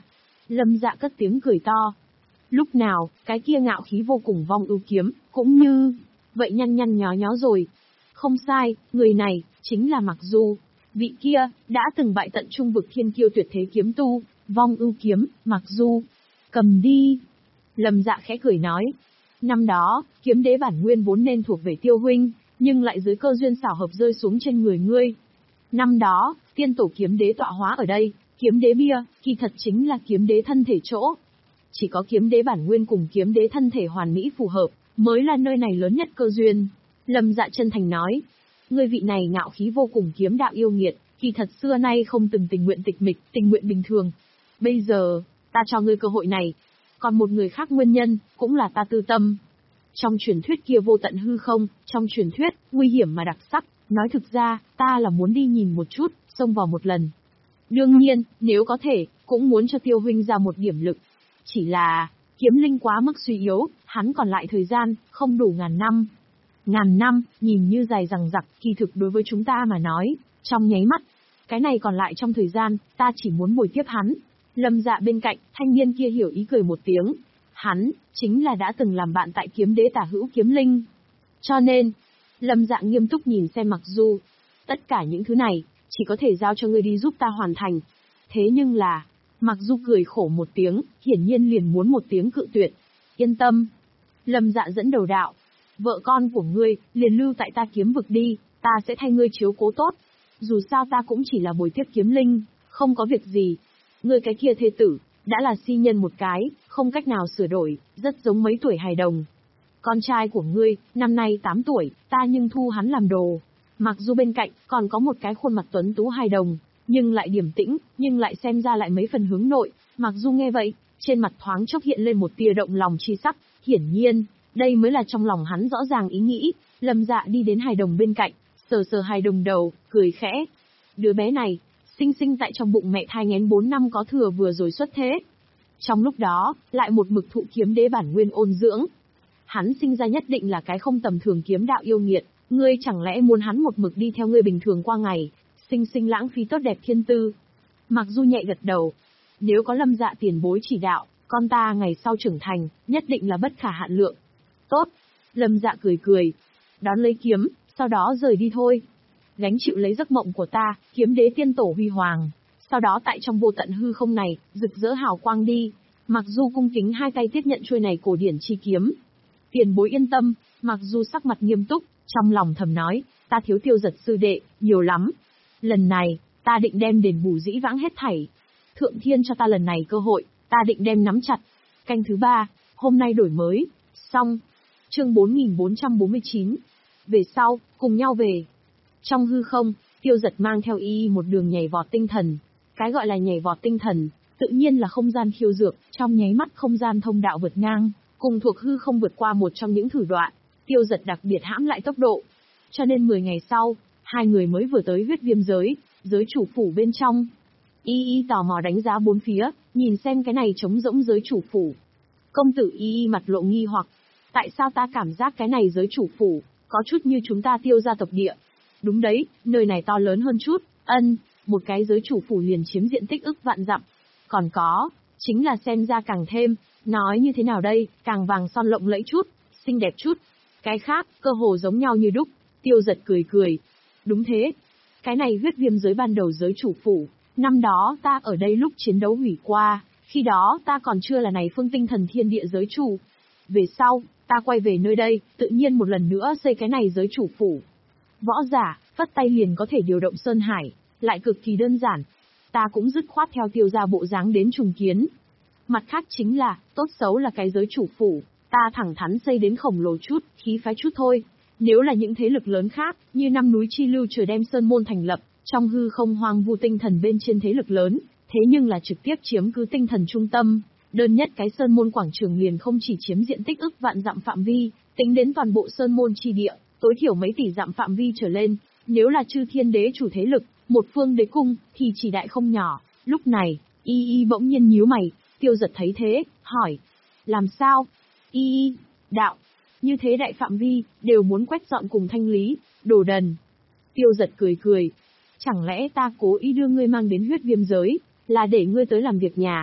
Lâm Dạ cất tiếng cười to. Lúc nào, cái kia ngạo khí vô cùng vong ưu kiếm, cũng như... vậy nhăn nhăn nhó nhó rồi. Không sai, người này, chính là Mặc Du. Vị kia, đã từng bại tận trung vực thiên kiêu tuyệt thế kiếm tu, vong ưu kiếm, Mặc Du. Cầm đi. Lâm Dạ khẽ cười nói. Năm đó, kiếm đế bản nguyên vốn nên thuộc về Tiêu huynh, nhưng lại dưới cơ duyên xảo hợp rơi xuống trên người ngươi. Năm đó, tiên tổ kiếm đế tọa hóa ở đây, kiếm đế bia, kỳ thật chính là kiếm đế thân thể chỗ. Chỉ có kiếm đế bản nguyên cùng kiếm đế thân thể hoàn mỹ phù hợp, mới là nơi này lớn nhất cơ duyên. Lâm Dạ chân thành nói, ngươi vị này ngạo khí vô cùng kiếm đạo yêu nghiệt, kỳ thật xưa nay không từng tình nguyện tịch mịch, tình nguyện bình thường. Bây giờ, ta cho ngươi cơ hội này. Còn một người khác nguyên nhân, cũng là ta tư tâm. Trong truyền thuyết kia vô tận hư không, trong truyền thuyết, nguy hiểm mà đặc sắc, nói thực ra, ta là muốn đi nhìn một chút, xông vào một lần. Đương nhiên, nếu có thể, cũng muốn cho Tiêu huynh ra một điểm lực. Chỉ là, kiếm linh quá mức suy yếu, hắn còn lại thời gian, không đủ ngàn năm. Ngàn năm, nhìn như dài dằng dặc, kỳ thực đối với chúng ta mà nói, trong nháy mắt. Cái này còn lại trong thời gian, ta chỉ muốn bồi tiếp hắn. Lâm Dạ bên cạnh, thanh niên kia hiểu ý cười một tiếng. Hắn, chính là đã từng làm bạn tại kiếm đế tả hữu kiếm linh. Cho nên, Lâm Dạ nghiêm túc nhìn xem Mặc Du. Tất cả những thứ này, chỉ có thể giao cho ngươi đi giúp ta hoàn thành. Thế nhưng là, Mặc Du cười khổ một tiếng, hiển nhiên liền muốn một tiếng cự tuyệt. Yên tâm. Lâm Dạ dẫn đầu đạo. Vợ con của ngươi, liền lưu tại ta kiếm vực đi, ta sẽ thay ngươi chiếu cố tốt. Dù sao ta cũng chỉ là bồi tiếp kiếm linh, không có việc gì. Ngươi cái kia thê tử, đã là si nhân một cái, không cách nào sửa đổi, rất giống mấy tuổi hài đồng. Con trai của ngươi, năm nay tám tuổi, ta nhưng thu hắn làm đồ. Mặc dù bên cạnh, còn có một cái khuôn mặt tuấn tú hài đồng, nhưng lại điềm tĩnh, nhưng lại xem ra lại mấy phần hướng nội. Mặc dù nghe vậy, trên mặt thoáng chốc hiện lên một tia động lòng chi sắc, hiển nhiên, đây mới là trong lòng hắn rõ ràng ý nghĩ. Lâm Dạ đi đến hài đồng bên cạnh, sờ sờ hài đồng đầu, cười khẽ. Đứa bé này, sinh sinh tại trong bụng mẹ thai nghén bốn năm có thừa vừa rồi xuất thế. Trong lúc đó, lại một mực thụ kiếm đế bản nguyên ôn dưỡng. Hắn sinh ra nhất định là cái không tầm thường kiếm đạo yêu nghiệt, ngươi chẳng lẽ muốn hắn một mực đi theo ngươi bình thường qua ngày, sinh sinh lãng phí tốt đẹp thiên tư. Mặc dù nhẹ gật đầu, nếu có Lâm Dạ tiền bối chỉ đạo, con ta ngày sau trưởng thành, nhất định là bất khả hạn lượng. Tốt, Lâm Dạ cười cười, đón lấy kiếm, sau đó rời đi thôi. Gánh chịu lấy giấc mộng của ta, kiếm đế tiên tổ huy hoàng. Sau đó tại trong vô tận hư không này, rực rỡ hào quang đi. Mặc dù cung kính hai tay tiếp nhận chuôi này cổ điển chi kiếm. Tiền bối yên tâm, Mặc dù sắc mặt nghiêm túc, trong lòng thầm nói, ta thiếu Tiêu Giật sư đệ, nhiều lắm. Lần này, ta định đem đền bù dĩ vãng hết thảy. Thượng thiên cho ta lần này cơ hội, ta định đem nắm chặt. Canh thứ ba, hôm nay đổi mới, xong. Chương bốn nghìn bốn trăm bốn mươi chín. Về sau, cùng nhau về. Trong hư không, Tiêu Giật mang theo y y một đường nhảy vọt tinh thần. Cái gọi là nhảy vọt tinh thần, tự nhiên là không gian khiêu dược, trong nháy mắt không gian thông đạo vượt ngang, cùng thuộc hư không vượt qua một trong những thử đoạn. Tiêu Giật đặc biệt hãm lại tốc độ. Cho nên mười ngày sau, hai người mới vừa tới huyết viêm giới, giới chủ phủ bên trong. Y y tò mò đánh giá bốn phía, nhìn xem cái này trống rỗng giới chủ phủ. Công tử Y y mặt lộ nghi hoặc. Tại sao ta cảm giác cái này giới chủ phủ, có chút như chúng ta Tiêu gia tộc địa? Đúng đấy, nơi này to lớn hơn chút, ân, một cái giới chủ phủ liền chiếm diện tích ức vạn dặm. Còn có, chính là xem ra càng thêm, nói như thế nào đây, càng vàng son lộng lẫy chút, xinh đẹp chút. Cái khác, cơ hồ giống nhau như đúc. Tiêu Giật cười cười. Đúng thế. Cái này huyết viêm giới ban đầu giới chủ phủ, năm đó ta ở đây lúc chiến đấu hủy qua, khi đó ta còn chưa là này phương tinh thần thiên địa giới chủ. Về sau, ta quay về nơi đây, tự nhiên một lần nữa xây cái này giới chủ phủ. Võ giả, vắt tay liền có thể điều động Sơn Hải, lại cực kỳ đơn giản. Ta cũng dứt khoát theo Tiêu gia bộ dáng đến trùng kiến. Mặt khác chính là, tốt xấu là cái giới chủ phủ, ta thẳng thắn xây đến khổng lồ chút, khí phái chút thôi. Nếu là những thế lực lớn khác, như năm núi chi lưu trời đem sơn môn thành lập, trong hư không hoang vu tinh thần bên trên thế lực lớn, thế nhưng là trực tiếp chiếm cứ tinh thần trung tâm. Đơn nhất cái sơn môn quảng trường liền không chỉ chiếm diện tích ức vạn dặm phạm vi, tính đến toàn bộ sơn môn chi địa, tối thiểu mấy tỷ dặm phạm vi trở lên. Nếu là chư thiên đế chủ thế lực, một phương đế cung, thì chỉ đại không nhỏ. Lúc này, Y Y bỗng nhiên nhíu mày, Tiêu Giật thấy thế, hỏi. Làm sao? Y Y, đạo. Như thế đại phạm vi, đều muốn quét dọn cùng thanh lý, đồ đần. Tiêu Giật cười cười. Chẳng lẽ ta cố ý đưa ngươi mang đến huyết viêm giới, là để ngươi tới làm việc nhà?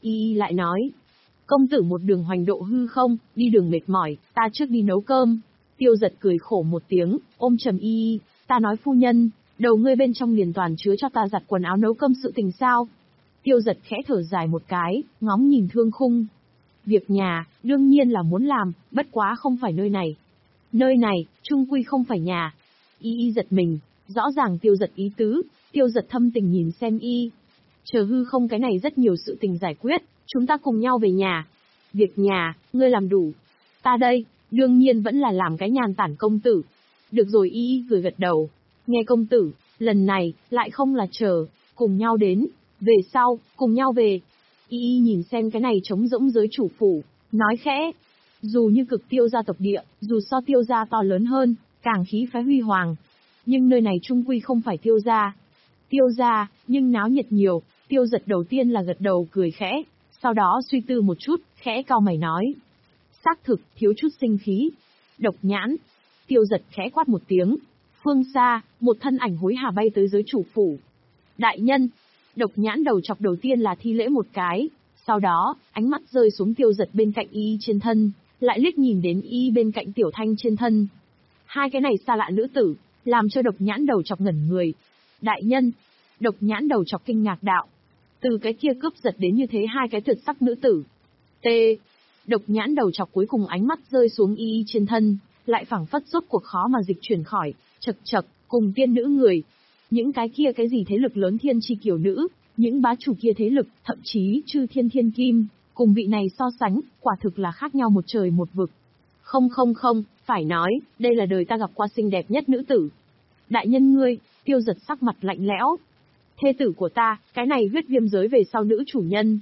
Y Y lại nói. Công tử một đường hoành độ hư không, đi đường mệt mỏi, ta trước đi nấu cơm. Tiêu giật cười khổ một tiếng, ôm trầm Y Y, ta nói phu nhân, đầu ngươi bên trong liền toàn chứa cho ta giặt quần áo nấu cơm sự tình sao? Tiêu giật khẽ thở dài một cái, ngóng nhìn Thương Khung. Việc nhà, đương nhiên là muốn làm, bất quá không phải nơi này. Nơi này, trung quy không phải nhà. Y Y giật mình, rõ ràng tiêu giật ý tứ, tiêu giật thâm tình nhìn xem Y. Chờ hư không cái này rất nhiều sự tình giải quyết, chúng ta cùng nhau về nhà. Việc nhà, ngươi làm đủ. Ta đây, đương nhiên vẫn là làm cái nhàn tản công tử. Được rồi Y Y gửi gật đầu. Nghe công tử, lần này, lại không là chờ, cùng nhau đến. Về sau, cùng nhau về. Y Y nhìn xem cái này trống rỗng giới chủ phủ, nói khẽ. Dù như cực tiêu gia tộc địa, dù so tiêu gia to lớn hơn, càng khí phái huy hoàng. Nhưng nơi này trung quy không phải tiêu gia. Tiêu gia, nhưng náo nhiệt nhiều, tiêu giật đầu tiên là gật đầu cười khẽ, sau đó suy tư một chút, khẽ cau mày nói. Xác thực, thiếu chút sinh khí. Độc nhãn. Tiêu giật khẽ quát một tiếng. Phương xa, một thân ảnh hối hả bay tới giới chủ phủ. Đại nhân. Độc nhãn đầu chọc đầu tiên là thi lễ một cái, sau đó, ánh mắt rơi xuống tiêu giật bên cạnh Y trên thân, lại liếc nhìn đến Y bên cạnh tiểu thanh trên thân. Hai cái này xa lạ nữ tử, làm cho độc nhãn đầu chọc ngẩn người. Đại nhân. Độc nhãn đầu chọc kinh ngạc đạo. Từ cái kia cướp giật đến như thế hai cái tuyệt sắc nữ tử. T. Độc nhãn đầu chọc cuối cùng ánh mắt rơi xuống Y trên thân, lại phảng phất rốt cuộc khó mà dịch chuyển khỏi, chật chật, cùng tiên nữ người. Những cái kia cái gì thế lực lớn thiên chi kiểu nữ, những bá chủ kia thế lực, thậm chí chư thiên thiên kim, cùng vị này so sánh, quả thực là khác nhau một trời một vực. Không không không, phải nói, đây là đời ta gặp qua xinh đẹp nhất nữ tử. Đại nhân ngươi, tiêu giật sắc mặt lạnh lẽo. Thê tử của ta, cái này huyết viêm giới về sau nữ chủ nhân.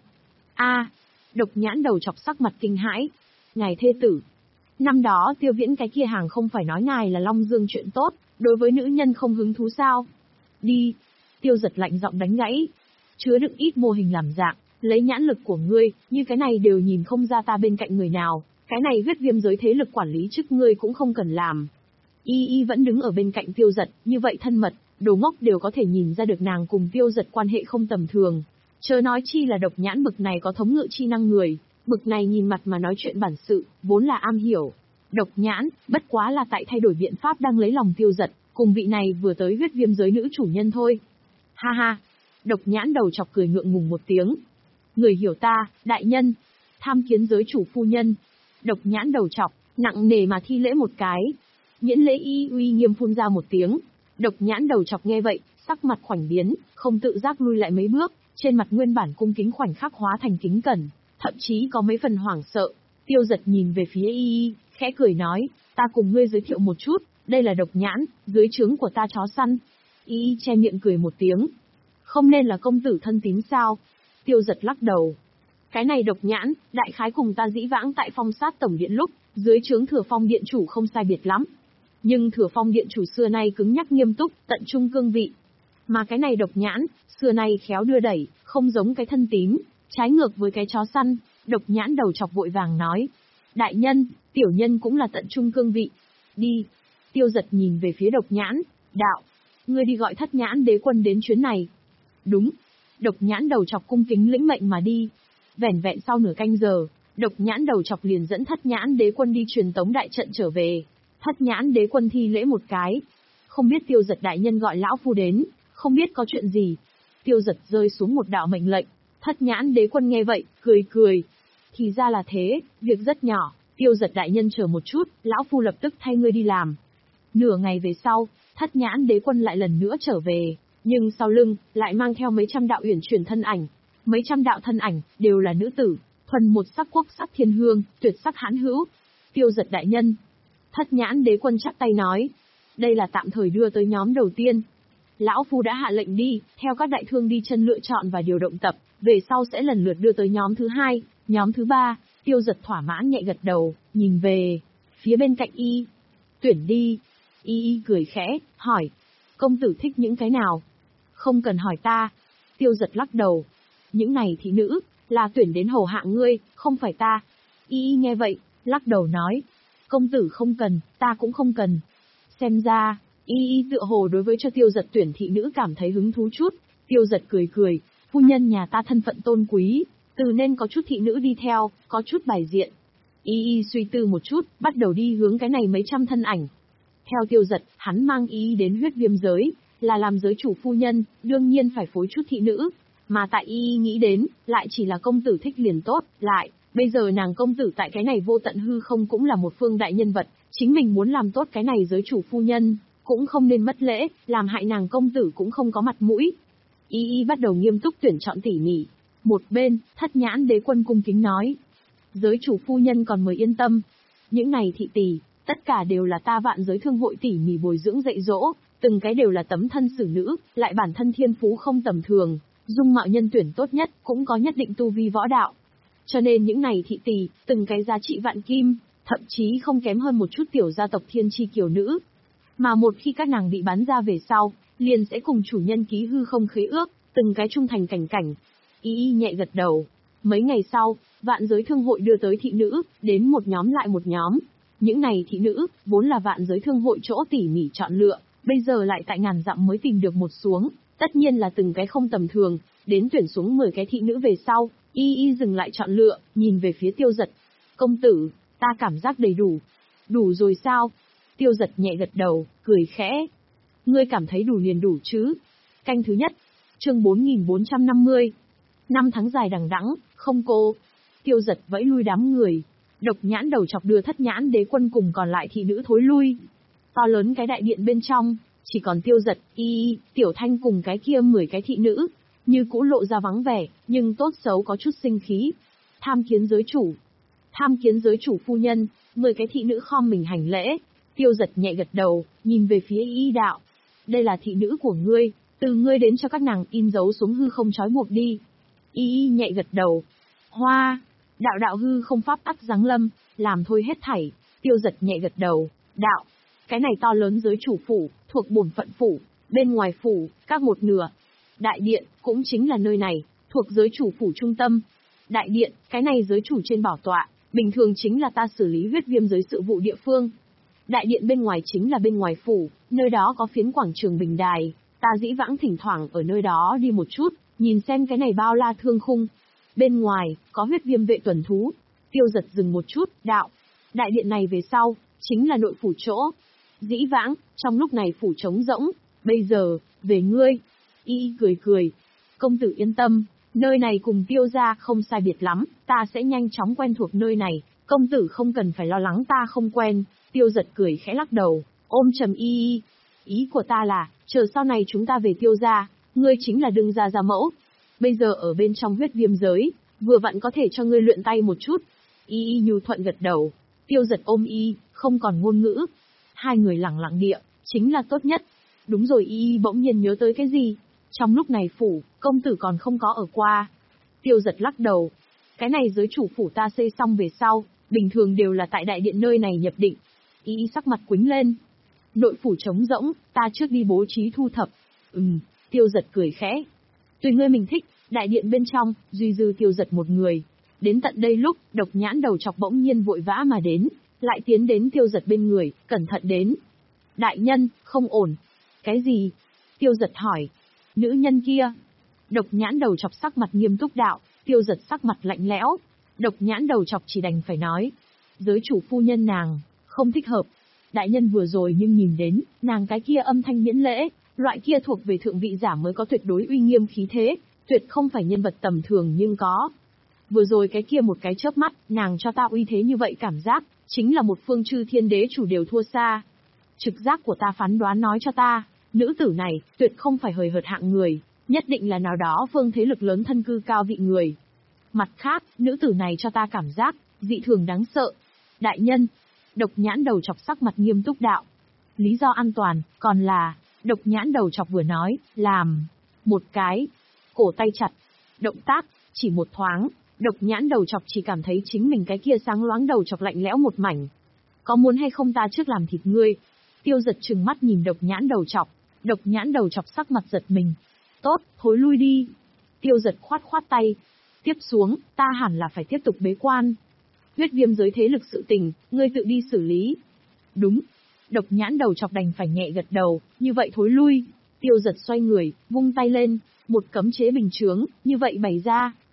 A, độc nhãn đầu chọc sắc mặt kinh hãi. Ngài thê tử. Năm đó tiêu viễn cái kia hàng không phải nói ngài là Long Dương chuyện tốt, đối với nữ nhân không hứng thú sao? Đi. Tiêu giật lạnh giọng đánh gãy. Chứa đựng ít mô hình làm dạng, lấy nhãn lực của ngươi, như cái này đều nhìn không ra ta bên cạnh người nào. Cái này huyết viêm giới thế lực quản lý chức ngươi cũng không cần làm. Y Y vẫn đứng ở bên cạnh tiêu giật, như vậy thân mật, đồ ngốc đều có thể nhìn ra được nàng cùng tiêu giật quan hệ không tầm thường. Chớ nói chi là độc nhãn bực này có thống ngự chi năng người, bực này nhìn mặt mà nói chuyện bản sự, vốn là am hiểu. Độc nhãn, bất quá là tại thay đổi biện pháp đang lấy lòng tiêu giật, cùng vị này vừa tới huyết viêm giới nữ chủ nhân thôi. Ha ha, độc nhãn đầu chọc cười ngượng ngùng một tiếng. Người hiểu ta, đại nhân, tham kiến giới chủ phu nhân. Độc nhãn đầu chọc, nặng nề mà thi lễ một cái. Miễn lễ Y uy nghiêm phun ra một tiếng. Độc nhãn đầu chọc nghe vậy, sắc mặt khoảnh biến, không tự giác lui lại mấy bước, trên mặt nguyên bản cung kính khoảnh khắc hóa thành kính cẩn, thậm chí có mấy phần hoảng sợ. Tiêu giật nhìn về phía Y Y, khẽ cười nói, ta cùng ngươi giới thiệu một chút, đây là độc nhãn, dưới trướng của ta chó săn. Y Y che miệng cười một tiếng. Không nên là công tử thân tín sao? Tiêu giật lắc đầu. Cái này độc nhãn, đại khái cùng ta dĩ vãng tại phong sát tổng điện lúc, dưới trướng thừa phong điện chủ không sai biệt lắm. Nhưng thừa phong điện chủ xưa nay cứng nhắc nghiêm túc, tận trung cương vị. Mà cái này độc nhãn, xưa nay khéo đưa đẩy, không giống cái thân tín, trái ngược với cái chó săn. Độc nhãn đầu chọc vội vàng nói. Đại nhân, tiểu nhân cũng là tận trung cương vị. Đi. Tiêu giật nhìn về phía độc nhãn, đạo. Ngươi đi gọi thất nhãn đế quân đến chuyến này. Đúng. Độc nhãn đầu chọc cung kính lĩnh mệnh mà đi. Vẻn vẹn sau nửa canh giờ, độc nhãn đầu chọc liền dẫn thất nhãn đế quân đi truyền tống đại trận trở về. Thất nhãn đế quân thi lễ một cái. Không biết tiêu giật đại nhân gọi lão phu đến, không biết có chuyện gì. Tiêu giật rơi xuống một đạo mệnh lệnh. Thất nhãn đế quân nghe vậy, cười cười. Thì ra là thế, việc rất nhỏ, tiêu giật đại nhân chờ một chút, lão phu lập tức thay ngươi đi làm. Nửa ngày về sau, thất nhãn đế quân lại lần nữa trở về, nhưng sau lưng, lại mang theo mấy trăm đạo uyển chuyển thân ảnh. Mấy trăm đạo thân ảnh, đều là nữ tử, thuần một sắc quốc sắc thiên hương, tuyệt sắc hãn hữu. Tiêu giật đại nhân. Thất nhãn đế quân chắp tay nói. Đây là tạm thời đưa tới nhóm đầu tiên. Lão phu đã hạ lệnh đi, theo các đại thương đi chân lựa chọn và điều động tập, về sau sẽ lần lượt đưa tới nhóm thứ hai, nhóm thứ ba. Tiêu giật thỏa mãn nhẹ gật đầu, nhìn về phía bên cạnh Y. Tuyển đi. Y Y cười khẽ, hỏi. Công tử thích những cái nào? Không cần hỏi ta. Tiêu giật lắc đầu. Những này thị nữ, là tuyển đến hầu hạ ngươi, không phải ta. Y Y nghe vậy, lắc đầu nói. Công tử không cần, ta cũng không cần. Xem ra, Y Y tựa hồ đối với cho tiêu giật tuyển thị nữ cảm thấy hứng thú chút. Tiêu giật cười cười, phu nhân nhà ta thân phận tôn quý, Từ nên có chút thị nữ đi theo, có chút bài diện. Y Y suy tư một chút, bắt đầu đi hướng cái này mấy trăm thân ảnh. Theo Tiêu Giật, hắn mang Y Y đến huyết viêm giới, là làm giới chủ phu nhân, đương nhiên phải phối chút thị nữ. Mà tại Y Y nghĩ đến, lại chỉ là công tử thích liền tốt, lại, bây giờ nàng công tử tại cái này vô tận hư không cũng là một phương đại nhân vật, chính mình muốn làm tốt cái này giới chủ phu nhân, cũng không nên mất lễ, làm hại nàng công tử cũng không có mặt mũi. Y Y bắt đầu nghiêm túc tuyển chọn tỉ mỉ. Một bên, Thất Nhãn Đế Quân cung kính nói. Giới chủ phu nhân còn mời yên tâm. Những này thị tỷ, tất cả đều là ta Vạn Giới Thương hội tỉ mỉ bồi dưỡng dạy dỗ, từng cái đều là tấm thân xử nữ, lại bản thân thiên phú không tầm thường, dung mạo nhân tuyển tốt nhất, cũng có nhất định tu vi võ đạo. Cho nên những này thị tỷ, từng cái giá trị vạn kim, thậm chí không kém hơn một chút tiểu gia tộc thiên chi kiều nữ. Mà một khi các nàng bị bán ra về sau, liền sẽ cùng chủ nhân ký hư không khế ước, từng cái trung thành cảnh cảnh. Y Y nhẹ gật đầu. Mấy ngày sau, Vạn Giới Thương hội đưa tới thị nữ, đến một nhóm lại một nhóm. Những này thị nữ, vốn là Vạn Giới Thương hội chỗ tỉ mỉ chọn lựa, bây giờ lại tại ngàn dặm mới tìm được một xuống, tất nhiên là từng cái không tầm thường, đến tuyển xuống mười cái thị nữ về sau, Y Y dừng lại chọn lựa, nhìn về phía Tiêu Giật. Công tử, ta cảm giác đầy đủ. Đủ rồi sao? Tiêu Giật nhẹ gật đầu, cười khẽ. Ngươi cảm thấy đủ liền đủ chứ? Canh thứ nhất, chương bốn nghìn bốn trăm năm mươi. Năm tháng dài đằng đẵng, không cô. Tiêu Giật vẫy lui đám người. Độc Nhãn Đầu Chọc đưa Thất Nhãn Đế Quân cùng còn lại thị nữ thối lui. To lớn cái đại điện bên trong, chỉ còn Tiêu Giật, Y Y, Tiểu Thanh cùng cái kia mười cái thị nữ, như cũ lộ ra vắng vẻ, nhưng tốt xấu có chút sinh khí. Tham kiến giới chủ. Tham kiến giới chủ phu nhân, mười cái thị nữ khom mình hành lễ. Tiêu Giật nhẹ gật đầu, nhìn về phía Y Y đạo. Đây là thị nữ của ngươi, từ ngươi đến cho các nàng in dấu xuống hư không trói buộc đi. Y Y nhẹ gật đầu. Hoa, đạo đạo hư không pháp tắc giáng lâm, làm thôi hết thảy. Tiêu Giật nhẹ gật đầu. Đạo, cái này to lớn giới chủ phủ, thuộc bổn phận phủ, bên ngoài phủ, các một nửa. Đại điện, cũng chính là nơi này, thuộc giới chủ phủ trung tâm. Đại điện, cái này giới chủ trên bảo tọa, bình thường chính là ta xử lý huyết viêm giới sự vụ địa phương. Đại điện bên ngoài chính là bên ngoài phủ, nơi đó có phiến quảng trường bình đài, ta dĩ vãng thỉnh thoảng ở nơi đó đi một chút, nhìn xem cái này bao la thương khung. Bên ngoài, có huyết viêm vệ tuần thú. Tiêu Giật dừng một chút, đạo. Đại điện này về sau, chính là nội phủ chỗ. Dĩ vãng, trong lúc này phủ trống rỗng, bây giờ, về ngươi. Y cười cười. Công tử yên tâm, nơi này cùng Tiêu gia không sai biệt lắm, ta sẽ nhanh chóng quen thuộc nơi này, công tử không cần phải lo lắng ta không quen. Tiêu Giật cười khẽ lắc đầu, ôm trầm Y Y. Ý của ta là, chờ sau này chúng ta về Tiêu gia, ngươi chính là đương gia gia mẫu. Bây giờ ở bên trong huyết viêm giới, vừa vặn có thể cho ngươi luyện tay một chút. Y Y nhu thuận gật đầu. Tiêu Giật ôm Y, không còn ngôn ngữ. Hai người lặng lặng địa, chính là tốt nhất. Đúng rồi, Y Y bỗng nhiên nhớ tới cái gì. Trong lúc này phủ, công tử còn không có ở qua. Tiêu Giật lắc đầu. Cái này giới chủ phủ ta xây xong về sau, bình thường đều là tại đại điện nơi này nhập định. Y Y sắc mặt quĩnh lên. Nội phủ trống rỗng, ta trước đi bố trí thu thập. Ừm, Tiêu Giật cười khẽ. Tùy ngươi mình thích, đại điện bên trong, duy dư Tiêu Giật một người. Đến tận đây lúc, Độc Nhãn Đầu Chọc bỗng nhiên vội vã mà đến, lại tiến đến Tiêu Giật bên người, cẩn thận đến. Đại nhân, không ổn. Cái gì? Tiêu Giật hỏi. Nữ nhân kia. Độc Nhãn Đầu Chọc sắc mặt nghiêm túc đạo, Tiêu Giật sắc mặt lạnh lẽo. Độc Nhãn Đầu Chọc chỉ đành phải nói. Giới chủ phu nhân nàng, không thích hợp. Đại nhân vừa rồi nhưng nhìn đến, nàng cái kia âm thanh miễn lễ, loại kia thuộc về thượng vị giả mới có tuyệt đối uy nghiêm khí thế, tuyệt không phải nhân vật tầm thường nhưng có. Vừa rồi cái kia một cái chớp mắt, nàng cho ta uy thế như vậy cảm giác, chính là một phương chư thiên đế chủ đều thua xa. Trực giác của ta phán đoán nói cho ta, nữ tử này, tuyệt không phải hời hợt hạng người, nhất định là nào đó phương thế lực lớn thân cư cao vị người. Mặt khác, nữ tử này cho ta cảm giác, dị thường đáng sợ. Đại nhân, Độc Nhãn Đầu Chọc sắc mặt nghiêm túc đạo. Lý do an toàn, còn là, Độc Nhãn Đầu Chọc vừa nói, làm, một cái, cổ tay chặt, động tác, chỉ một thoáng, Độc Nhãn Đầu Chọc chỉ cảm thấy chính mình cái kia sáng loáng đầu chọc lạnh lẽo một mảnh. Có muốn hay không ta trước làm thịt ngươi? Tiêu Giật trừng mắt nhìn Độc Nhãn Đầu Chọc, Độc Nhãn Đầu Chọc sắc mặt giật mình. Tốt, thối lui đi. Tiêu Giật khoát khoát tay. Tiếp xuống, ta hẳn là phải tiếp tục bế quan. Huyết viêm giới thế lực sự tình, ngươi tự đi xử lý. Đúng. Độc Nhãn Đầu Chọc đành phải nhẹ gật đầu, như vậy thối lui. Tiêu Giật xoay người, vung tay lên, một cấm chế bình chướng, như vậy bày ra.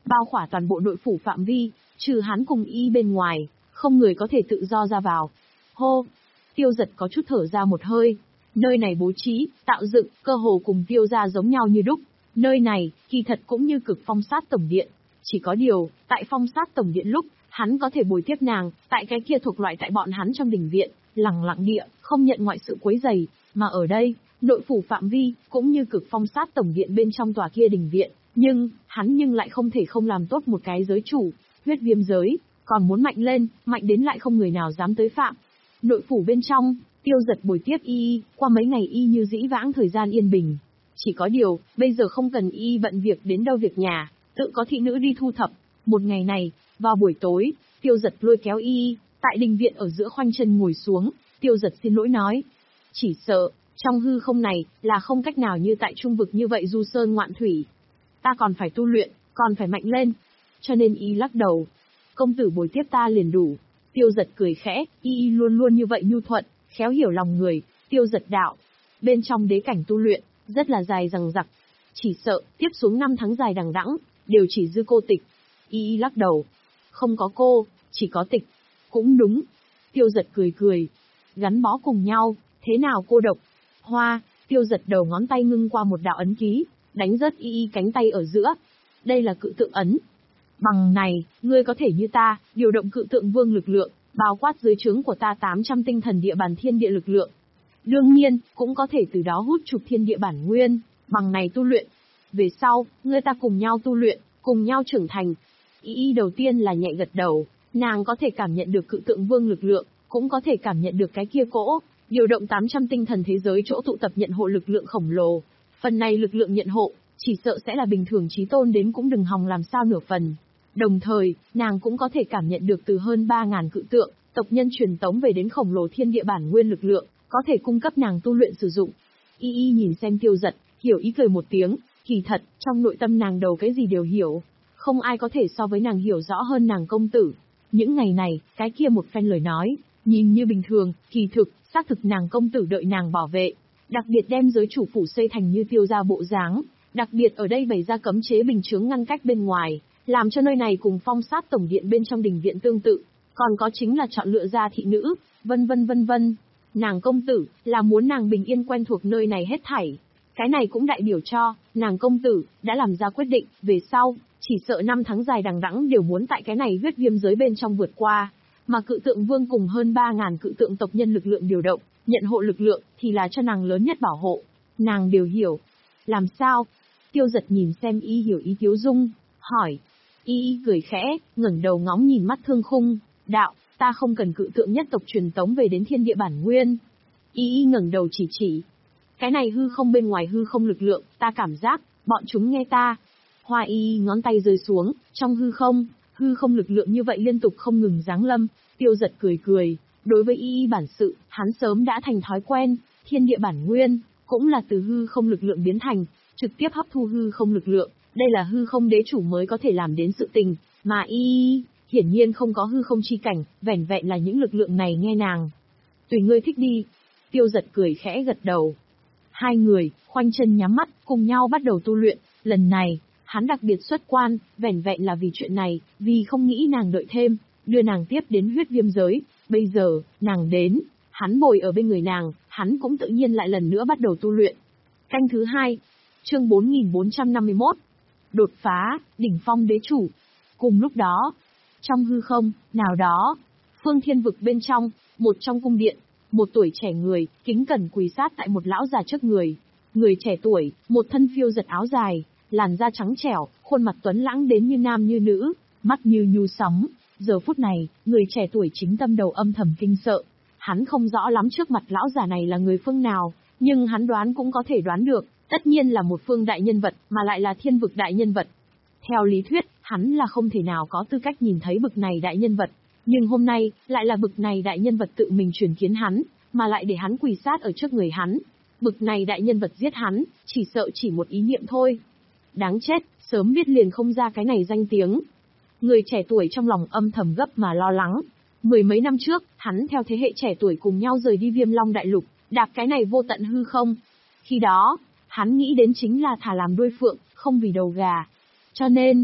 bao khỏa toàn bộ nội phủ phạm vi, trừ hắn cùng y bên ngoài, không người có thể tự do ra vào. Hô! Tiêu Giật có chút thở ra một hơi. Nơi này bố trí, tạo dựng, cơ hồ cùng Tiêu gia giống nhau như đúc. Nơi này, kỳ thật cũng như Cực Phong Sát Tổng Điện. Chỉ có điều, tại Phong Sát Tổng Điện lúc, hắn có thể bồi tiếp nàng, tại cái kia thuộc loại tại bọn hắn trong đình viện, lặng lặng địa, không nhận ngoại sự quấy rầy, mà ở đây, nội phủ phạm vi, cũng như Cực Phong Sát Tổng Điện bên trong tòa kia đình viện, nhưng, hắn nhưng lại không thể không làm tốt một cái giới chủ, huyết viêm giới, còn muốn mạnh lên, mạnh đến lại không người nào dám tới phạm. Nội phủ bên trong, Tiêu Giật bồi tiếp y, qua mấy ngày y như dĩ vãng thời gian yên bình. Chỉ có điều, bây giờ không cần y bận việc đến đâu việc nhà, tự có thị nữ đi thu thập. Một ngày này, vào buổi tối, Tiêu Giật lôi kéo y, tại đình viện ở giữa khoanh chân ngồi xuống, Tiêu Giật xin lỗi nói. Chỉ sợ, trong hư không này, là không cách nào như tại trung vực như vậy du sơn ngoạn thủy. Ta còn phải tu luyện, còn phải mạnh lên. Cho nên y lắc đầu. Công tử bồi tiếp ta liền đủ. Tiêu Giật cười khẽ, y luôn luôn như vậy nhu thuận, khéo hiểu lòng người. Tiêu Giật đạo. Bên trong đế cảnh tu luyện, rất là dài dằng dặc. Chỉ sợ, tiếp xuống năm tháng dài đằng đẵng, đều chỉ dư cô tịch. Y lắc đầu. Không có cô, chỉ có tịch. Cũng đúng. Tiêu Giật cười cười. Gắn bó cùng nhau, thế nào cô độc? Hoa, Tiêu Giật đầu ngón tay ngưng qua một đạo ấn ký, đánh rớt y y cánh tay ở giữa. Đây là cự tượng ấn. Bằng này, ngươi có thể như ta, điều động cự tượng vương lực lượng, bao quát dưới trướng của ta tám trăm tinh thần địa bản thiên địa lực lượng. Đương nhiên, cũng có thể từ đó hút chụp thiên địa bản nguyên, bằng này tu luyện. Về sau, ngươi ta cùng nhau tu luyện, cùng nhau trưởng thành. Y y đầu tiên là nhẹ gật đầu, nàng có thể cảm nhận được cự tượng vương lực lượng, cũng có thể cảm nhận được cái kia cỗ, điều động tám trăm tinh thần thế giới chỗ tụ tập nhận hộ lực lượng khổng lồ. Phần này lực lượng nhận hộ, chỉ sợ sẽ là bình thường chí tôn đến cũng đừng hòng làm sao nửa phần. Đồng thời, nàng cũng có thể cảm nhận được từ hơn ba ngàn cự tượng, tộc nhân truyền tống về đến khổng lồ thiên địa bản nguyên lực lượng, có thể cung cấp nàng tu luyện sử dụng. Y y nhìn xem Tiêu Giật, hiểu ý cười một tiếng, kỳ thật, trong nội tâm nàng đầu cái gì đều hiểu. Không ai có thể so với nàng hiểu rõ hơn nàng công tử. Những ngày này, cái kia một phen lời nói, nhìn như bình thường, kỳ thực, xác thực nàng công tử đợi nàng bảo vệ. Đặc biệt đem giới chủ phủ xây thành như Tiêu gia bộ dáng, đặc biệt ở đây bày ra cấm chế bình chướng ngăn cách bên ngoài, làm cho nơi này cùng Phong Sát Tổng Điện bên trong đình viện tương tự, còn có chính là chọn lựa ra thị nữ, vân vân vân vân. Nàng công tử, là muốn nàng bình yên quen thuộc nơi này hết thảy. Cái này cũng đại biểu cho, nàng công tử, đã làm ra quyết định, về sau, chỉ sợ năm tháng dài đằng đẵng đều muốn tại cái này huyết viêm giới bên trong vượt qua. Mà cự tượng vương cùng hơn ba ngàn cự tượng tộc nhân lực lượng điều động, nhận hộ lực lượng, thì là cho nàng lớn nhất bảo hộ. Nàng đều hiểu. Làm sao? Tiêu Giật nhìn xem y hiểu ý Tiếu Dung, hỏi. Y y cười khẽ, ngẩng đầu ngóng nhìn mắt Thương Khung, đạo, ta không cần cự tượng nhất tộc truyền tống về đến thiên địa bản nguyên. Y y ngẩng đầu chỉ chỉ. Cái này hư không bên ngoài hư không lực lượng, ta cảm giác, bọn chúng nghe ta. Hoa y ngón tay rơi xuống, trong hư không, hư không lực lượng như vậy liên tục không ngừng giáng lâm. Tiêu Giật cười cười, đối với y y bản sự, hắn sớm đã thành thói quen, thiên địa bản nguyên, cũng là từ hư không lực lượng biến thành, trực tiếp hấp thu hư không lực lượng, đây là hư không đế chủ mới có thể làm đến sự tình, mà y y, hiển nhiên không có hư không chi cảnh, vẻn vẹn là những lực lượng này nghe nàng. Tùy ngươi thích đi. Tiêu Giật cười khẽ gật đầu. Hai người, khoanh chân nhắm mắt, cùng nhau bắt đầu tu luyện, lần này, hắn đặc biệt xuất quan, vẻn vẹn là vì chuyện này, vì không nghĩ nàng đợi thêm, đưa nàng tiếp đến huyết viêm giới, bây giờ, nàng đến, hắn bồi ở bên người nàng, hắn cũng tự nhiên lại lần nữa bắt đầu tu luyện. Canh thứ hai, chương bốn nghìn bốn trăm năm mươi mốt, đột phá, đỉnh phong đế chủ. Cùng lúc đó, trong hư không, nào đó, phương thiên vực bên trong, một trong cung điện, một tuổi trẻ người, kính cẩn quỳ sát tại một lão già trước người. Người trẻ tuổi, một thân phiêu giật áo dài, làn da trắng trẻo, khuôn mặt tuấn lãng đến như nam như nữ, mắt như nhu sóng. Giờ phút này, người trẻ tuổi chính tâm đầu âm thầm kinh sợ. Hắn không rõ lắm trước mặt lão già này là người phương nào, nhưng hắn đoán cũng có thể đoán được, tất nhiên là một phương đại nhân vật, mà lại là thiên vực đại nhân vật. Theo lý thuyết, hắn là không thể nào có tư cách nhìn thấy bực này đại nhân vật. Nhưng hôm nay, lại là bực này đại nhân vật tự mình truyền kiến hắn, mà lại để hắn quỳ sát ở trước người hắn. Bực này đại nhân vật giết hắn, chỉ sợ chỉ một ý niệm thôi. Đáng chết, sớm biết liền không ra cái này danh tiếng. Người trẻ tuổi trong lòng âm thầm gấp mà lo lắng. Mười mấy năm trước, hắn theo thế hệ trẻ tuổi cùng nhau rời đi Viêm Long Đại Lục, đạp cái này vô tận hư không. Khi đó, hắn nghĩ đến chính là thả làm đuôi phượng, không vì đầu gà. Cho nên,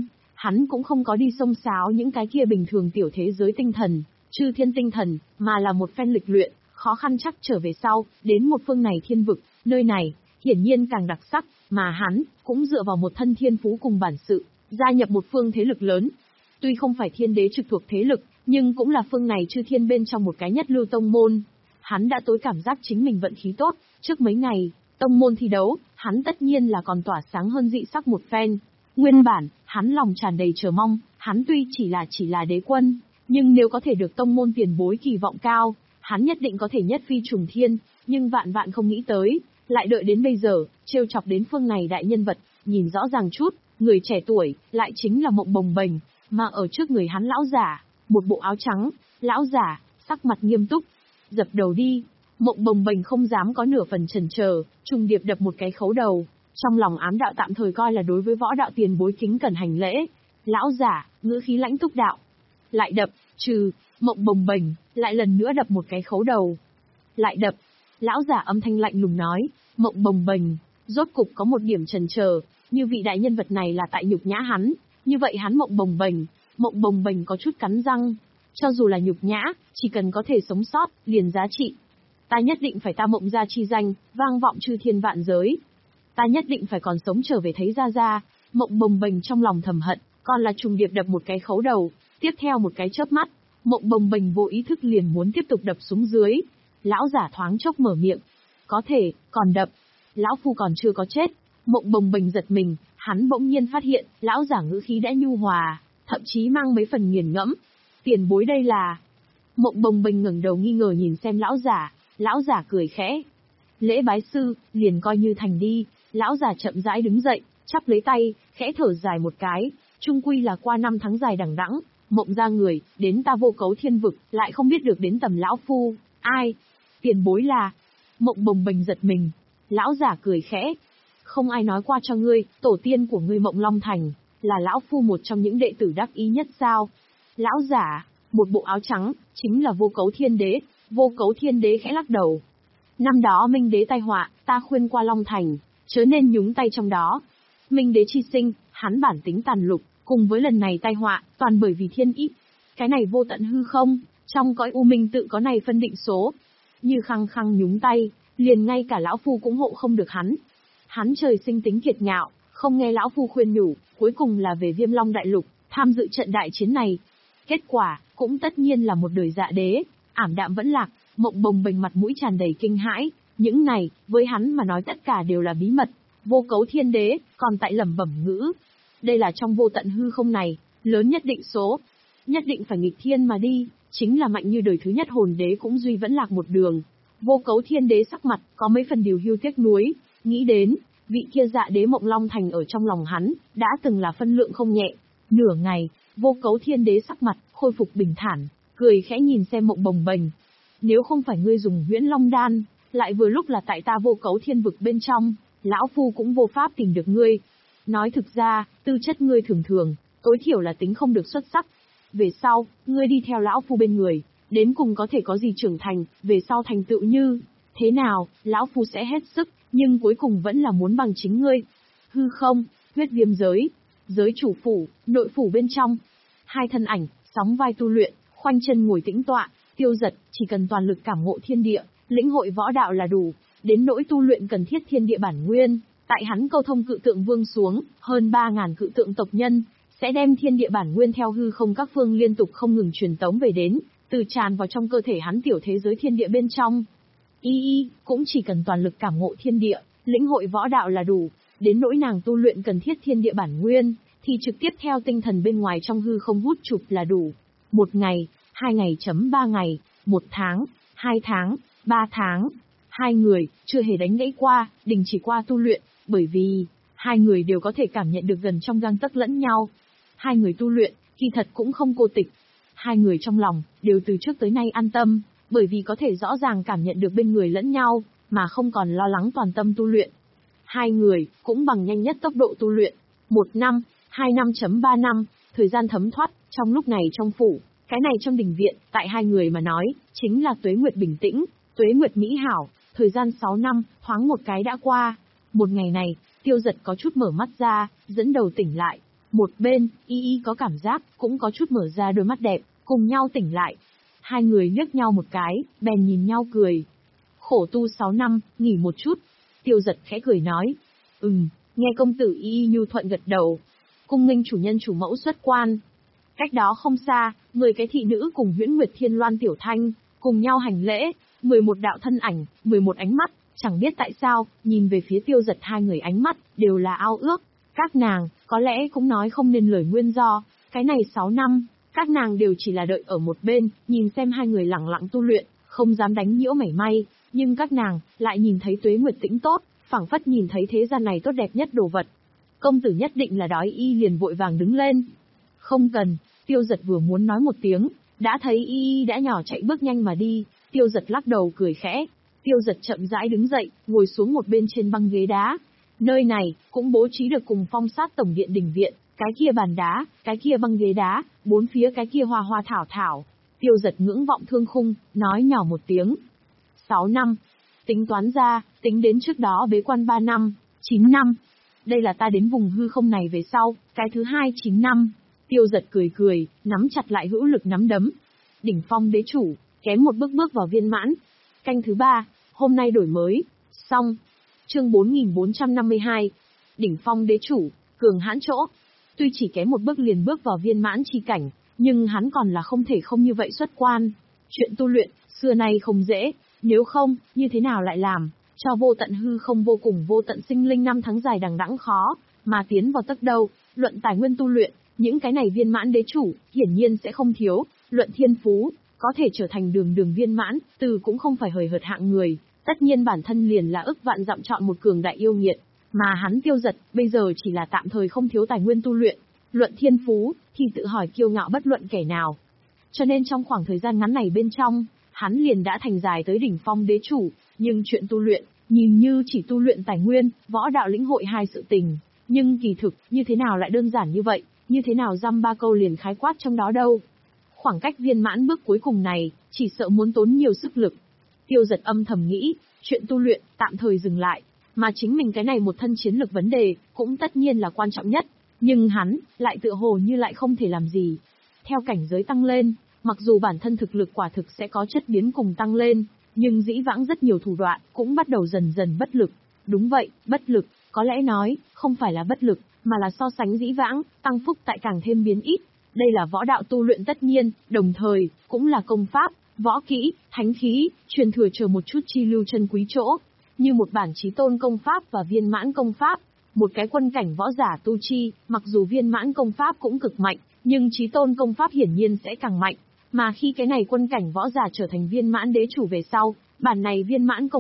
hắn cũng không có đi xông xáo những cái kia bình thường tiểu thế giới tinh thần, chư thiên tinh thần, mà là một phen lịch luyện, khó khăn chắc trở về sau, đến một phương này thiên vực, nơi này, hiển nhiên càng đặc sắc, mà hắn, cũng dựa vào một thân thiên phú cùng bản sự, gia nhập một phương thế lực lớn. Tuy không phải thiên đế trực thuộc thế lực, nhưng cũng là phương này chư thiên bên trong một cái nhất lưu tông môn. Hắn đã tối cảm giác chính mình vận khí tốt, trước mấy ngày, tông môn thi đấu, hắn tất nhiên là còn tỏa sáng hơn dị sắc một phen. Nguyên bản, hắn lòng tràn đầy chờ mong, hắn tuy chỉ là chỉ là đế quân, nhưng nếu có thể được tông môn tiền bối kỳ vọng cao, hắn nhất định có thể nhất phi trùng thiên, nhưng vạn vạn không nghĩ tới, lại đợi đến bây giờ, trêu chọc đến phương này đại nhân vật, nhìn rõ ràng chút, người trẻ tuổi, lại chính là Mộng Bồng Bềnh, mà ở trước người hắn lão giả, một bộ áo trắng, lão giả, sắc mặt nghiêm túc, dập đầu đi. Mộng Bồng Bềnh không dám có nửa phần chần chờ, trùng điệp đập một cái khấu đầu, trong lòng ám đạo tạm thời coi là đối với võ đạo tiền bối kính cẩn hành lễ. Lão giả, ngữ khí lãnh túc đạo, lại đập, trừ. Mộng Bồng Bềnh lại lần nữa đập một cái khấu đầu, lại đập. Lão giả âm thanh lạnh lùng nói, Mộng Bồng Bềnh, rốt cục có một điểm chần chờ, như vị đại nhân vật này là tại nhục nhã hắn, như vậy hắn Mộng Bồng Bềnh, Mộng Bồng Bềnh có chút cắn răng, cho dù là nhục nhã, chỉ cần có thể sống sót, liền giá trị. Ta nhất định phải ta Mộng gia chi danh, vang vọng chư thiên vạn giới. Ta nhất định phải còn sống trở về thấy gia gia. Mộng Bồng Bềnh trong lòng thầm hận, còn là trùng điệp đập một cái khấu đầu, tiếp theo một cái chớp mắt, Mộng Bồng Bềnh vô ý thức liền muốn tiếp tục đập xuống dưới. Lão giả thoáng chốc mở miệng, có thể, còn đập. Lão phu còn chưa có chết. Mộng Bồng Bềnh giật mình, hắn bỗng nhiên phát hiện, lão giả ngữ khí đã nhu hòa, thậm chí mang mấy phần nghiền ngẫm. Tiền bối đây là... Mộng Bồng Bềnh ngẩng đầu nghi ngờ nhìn xem lão giả, lão giả cười khẽ. Lễ bái sư, liền coi như thành đi. Lão giả chậm rãi đứng dậy, chắp lấy tay, khẽ thở dài một cái, chung quy là qua năm tháng dài đằng đẵng, Mộng ra người, đến ta Vô Cấu Thiên vực, lại không biết được đến tầm lão phu, ai? Tiền bối là... Mộng Bồng Bềnh giật mình, lão giả cười khẽ. Không ai nói qua cho ngươi, tổ tiên của ngươi Mộng Long Thành, là lão phu một trong những đệ tử đắc ý nhất sao? Lão giả, một bộ áo trắng, chính là Vô Cấu Thiên Đế. Vô Cấu Thiên Đế khẽ lắc đầu. Năm đó Minh Đế tai họa, ta khuyên qua Long Thành, chớ nên nhúng tay trong đó. Minh Đế chi sinh, hắn bản tính tàn lục, cùng với lần này tai họa, toàn bởi vì thiên ý. Cái này vô tận hư không, trong cõi u minh tự có này phân định số. Như khăng khăng nhúng tay, liền ngay cả lão phu cũng hộ không được hắn. Hắn trời sinh tính kiệt ngạo, không nghe lão phu khuyên nhủ, cuối cùng là về Viêm Long Đại Lục, tham dự trận đại chiến này. Kết quả, cũng tất nhiên là một đời dạ đế, ảm đạm vẫn lạc. Mộng Bồng Bềnh mặt mũi tràn đầy kinh hãi, những này, với hắn mà nói tất cả đều là bí mật. Vô Cấu Thiên Đế, còn tại lẩm bẩm ngữ. Đây là trong vô tận hư không này, lớn nhất định số. Nhất định phải nghịch thiên mà đi, chính là mạnh như đời thứ nhất hồn đế cũng duy vẫn lạc một đường. Vô Cấu Thiên Đế sắc mặt, có mấy phần điều hưu tiếc nuối, nghĩ đến, vị kia dạ đế Mộng Long Thành ở trong lòng hắn, đã từng là phân lượng không nhẹ. Nửa ngày, Vô Cấu Thiên Đế sắc mặt, khôi phục bình thản, cười khẽ nhìn xem Mộng Bồng Bềnh. Nếu không phải ngươi dùng Huyễn Long Đan, lại vừa lúc là tại ta Vô Cấu Thiên vực bên trong, lão phu cũng vô pháp tìm được ngươi. Nói thực ra, tư chất ngươi thường thường, tối thiểu là tính không được xuất sắc. Về sau, ngươi đi theo lão phu bên người, đến cùng có thể có gì trưởng thành, về sau thành tựu như thế nào, lão phu sẽ hết sức, nhưng cuối cùng vẫn là muốn bằng chính ngươi. Hư không, huyết viêm giới, giới chủ phủ, nội phủ bên trong. Hai thân ảnh, sóng vai tu luyện, khoanh chân ngồi tĩnh tọa, Tiêu Dật chỉ cần toàn lực cảm ngộ thiên địa, lĩnh hội võ đạo là đủ, đến nỗi tu luyện cần thiết thiên địa bản nguyên, tại hắn câu thông cự tượng vương xuống, hơn ba ngàn cự tượng tộc nhân, sẽ đem thiên địa bản nguyên theo hư không các phương liên tục không ngừng truyền tống về đến, từ tràn vào trong cơ thể hắn tiểu thế giới thiên địa bên trong. Y y, cũng chỉ cần toàn lực cảm ngộ thiên địa, lĩnh hội võ đạo là đủ, đến nỗi nàng tu luyện cần thiết thiên địa bản nguyên, thì trực tiếp theo tinh thần bên ngoài trong hư không hút chụp là đủ. Một ngày, hai ngày chấm ba ngày, một tháng, hai tháng, ba tháng. Hai người, chưa hề đánh gãy qua, đình chỉ qua tu luyện, bởi vì, hai người đều có thể cảm nhận được gần trong gang tấc lẫn nhau. Hai người tu luyện, kỳ thật cũng không cô tịch. Hai người trong lòng, đều từ trước tới nay an tâm, bởi vì có thể rõ ràng cảm nhận được bên người lẫn nhau, mà không còn lo lắng toàn tâm tu luyện. Hai người, cũng bằng nhanh nhất tốc độ tu luyện. Một năm, hai năm chấm ba năm, thời gian thấm thoát, trong lúc này trong phủ, cái này trong đình viện, tại hai người mà nói, chính là tuế nguyệt bình tĩnh, tuế nguyệt mỹ hảo, thời gian sáu năm, thoáng một cái đã qua. Một ngày này, Tiêu Dật có chút mở mắt ra, dẫn đầu tỉnh lại. Một bên, Y Y có cảm giác, cũng có chút mở ra đôi mắt đẹp, cùng nhau tỉnh lại. Hai người liếc nhau một cái, bèn nhìn nhau cười. Khổ tu sáu năm, nghỉ một chút. Tiêu Giật khẽ cười nói. Ừm, nghe công tử Y Y nhu thuận gật đầu. Cung nghênh chủ nhân chủ mẫu xuất quan. Cách đó không xa, mười cái thị nữ cùng Huyễn Nguyệt Thiên Loan Tiểu Thanh, cùng nhau hành lễ, mười một đạo thân ảnh, mười một ánh mắt, chẳng biết tại sao, nhìn về phía Tiêu Giật hai người ánh mắt, đều là ao ước. Các nàng, có lẽ cũng nói không nên lời nguyên do, cái này sáu năm, các nàng đều chỉ là đợi ở một bên, nhìn xem hai người lẳng lặng tu luyện, không dám đánh nhiễu mảy may, nhưng các nàng, lại nhìn thấy Tuế Nguyệt tĩnh tốt, phảng phất nhìn thấy thế gian này tốt đẹp nhất đồ vật. Công tử nhất định là đói. Y liền vội vàng đứng lên. Không cần, Tiêu Giật vừa muốn nói một tiếng, đã thấy Y Y đã nhỏ chạy bước nhanh mà đi, Tiêu Giật lắc đầu cười khẽ. Tiêu Giật chậm rãi đứng dậy, ngồi xuống một bên trên băng ghế đá. Nơi này, cũng bố trí được cùng phong sát tổng điện đình viện, cái kia bàn đá, cái kia băng ghế đá, bốn phía cái kia hoa hoa thảo thảo. Tiêu Giật ngưỡng vọng thương khung, nói nhỏ một tiếng. Sáu năm. Tính toán ra, tính đến trước đó bế quan ba năm, chín năm. Đây là ta đến vùng hư không này về sau, cái thứ hai chín năm. Tiêu Giật cười cười, nắm chặt lại hữu lực nắm đấm. Đỉnh phong đế chủ, kém một bước bước vào viên mãn. Canh thứ ba, hôm nay đổi mới. Xong. Chương bốn nghìn bốn trăm năm mươi hai. Đỉnh phong đế chủ, cường hãn chỗ. Tuy chỉ kém một bước liền bước vào viên mãn chi cảnh, nhưng hắn còn là không thể không như vậy xuất quan. Chuyện tu luyện, xưa nay không dễ, nếu không, như thế nào lại làm, cho vô tận hư không vô cùng vô tận sinh linh năm tháng dài đằng đẵng khó, mà tiến vào tấc đâu, luận tài nguyên tu luyện, những cái này viên mãn đế chủ, hiển nhiên sẽ không thiếu, luận thiên phú, có thể trở thành đường đường viên mãn, từ cũng không phải hời hợt hạng người, tất nhiên bản thân liền là ức vạn dặm chọn một cường đại yêu nghiệt, mà hắn Tiêu Giật, bây giờ chỉ là tạm thời không thiếu tài nguyên tu luyện, luận thiên phú, thì tự hỏi kiêu ngạo bất luận kẻ nào. Cho nên trong khoảng thời gian ngắn này bên trong, hắn liền đã thành dài tới đỉnh phong đế chủ, nhưng chuyện tu luyện, nhìn như chỉ tu luyện tài nguyên, võ đạo lĩnh hội hai sự tình, nhưng kỳ thực, như thế nào lại đơn giản như vậy, như thế nào dăm ba câu liền khái quát trong đó đâu. Khoảng cách viên mãn bước cuối cùng này, chỉ sợ muốn tốn nhiều sức lực. Tiêu Giật âm thầm nghĩ, chuyện tu luyện, tạm thời dừng lại, mà chính mình cái này một thân chiến lược vấn đề, cũng tất nhiên là quan trọng nhất, nhưng hắn, lại tựa hồ như lại không thể làm gì. Theo cảnh giới tăng lên, mặc dù bản thân thực lực quả thực sẽ có chất biến cùng tăng lên, nhưng dĩ vãng rất nhiều thủ đoạn, cũng bắt đầu dần dần bất lực. Đúng vậy, bất lực, có lẽ nói, không phải là bất lực, mà là so sánh dĩ vãng, tăng phúc tại càng thêm biến ít. Đây là võ đạo tu luyện tất nhiên, đồng thời, cũng là công pháp, võ kỹ, thánh khí, truyền thừa chờ một chút chi lưu chân quý chỗ. Như một bản chí tôn công pháp và viên mãn công pháp, một cái quân cảnh võ giả tu chi, mặc dù viên mãn công pháp cũng cực mạnh, nhưng chí tôn công pháp hiển nhiên sẽ càng mạnh. Mà khi cái này quân cảnh võ giả trở thành viên mãn đế chủ về sau, bản này viên mãn công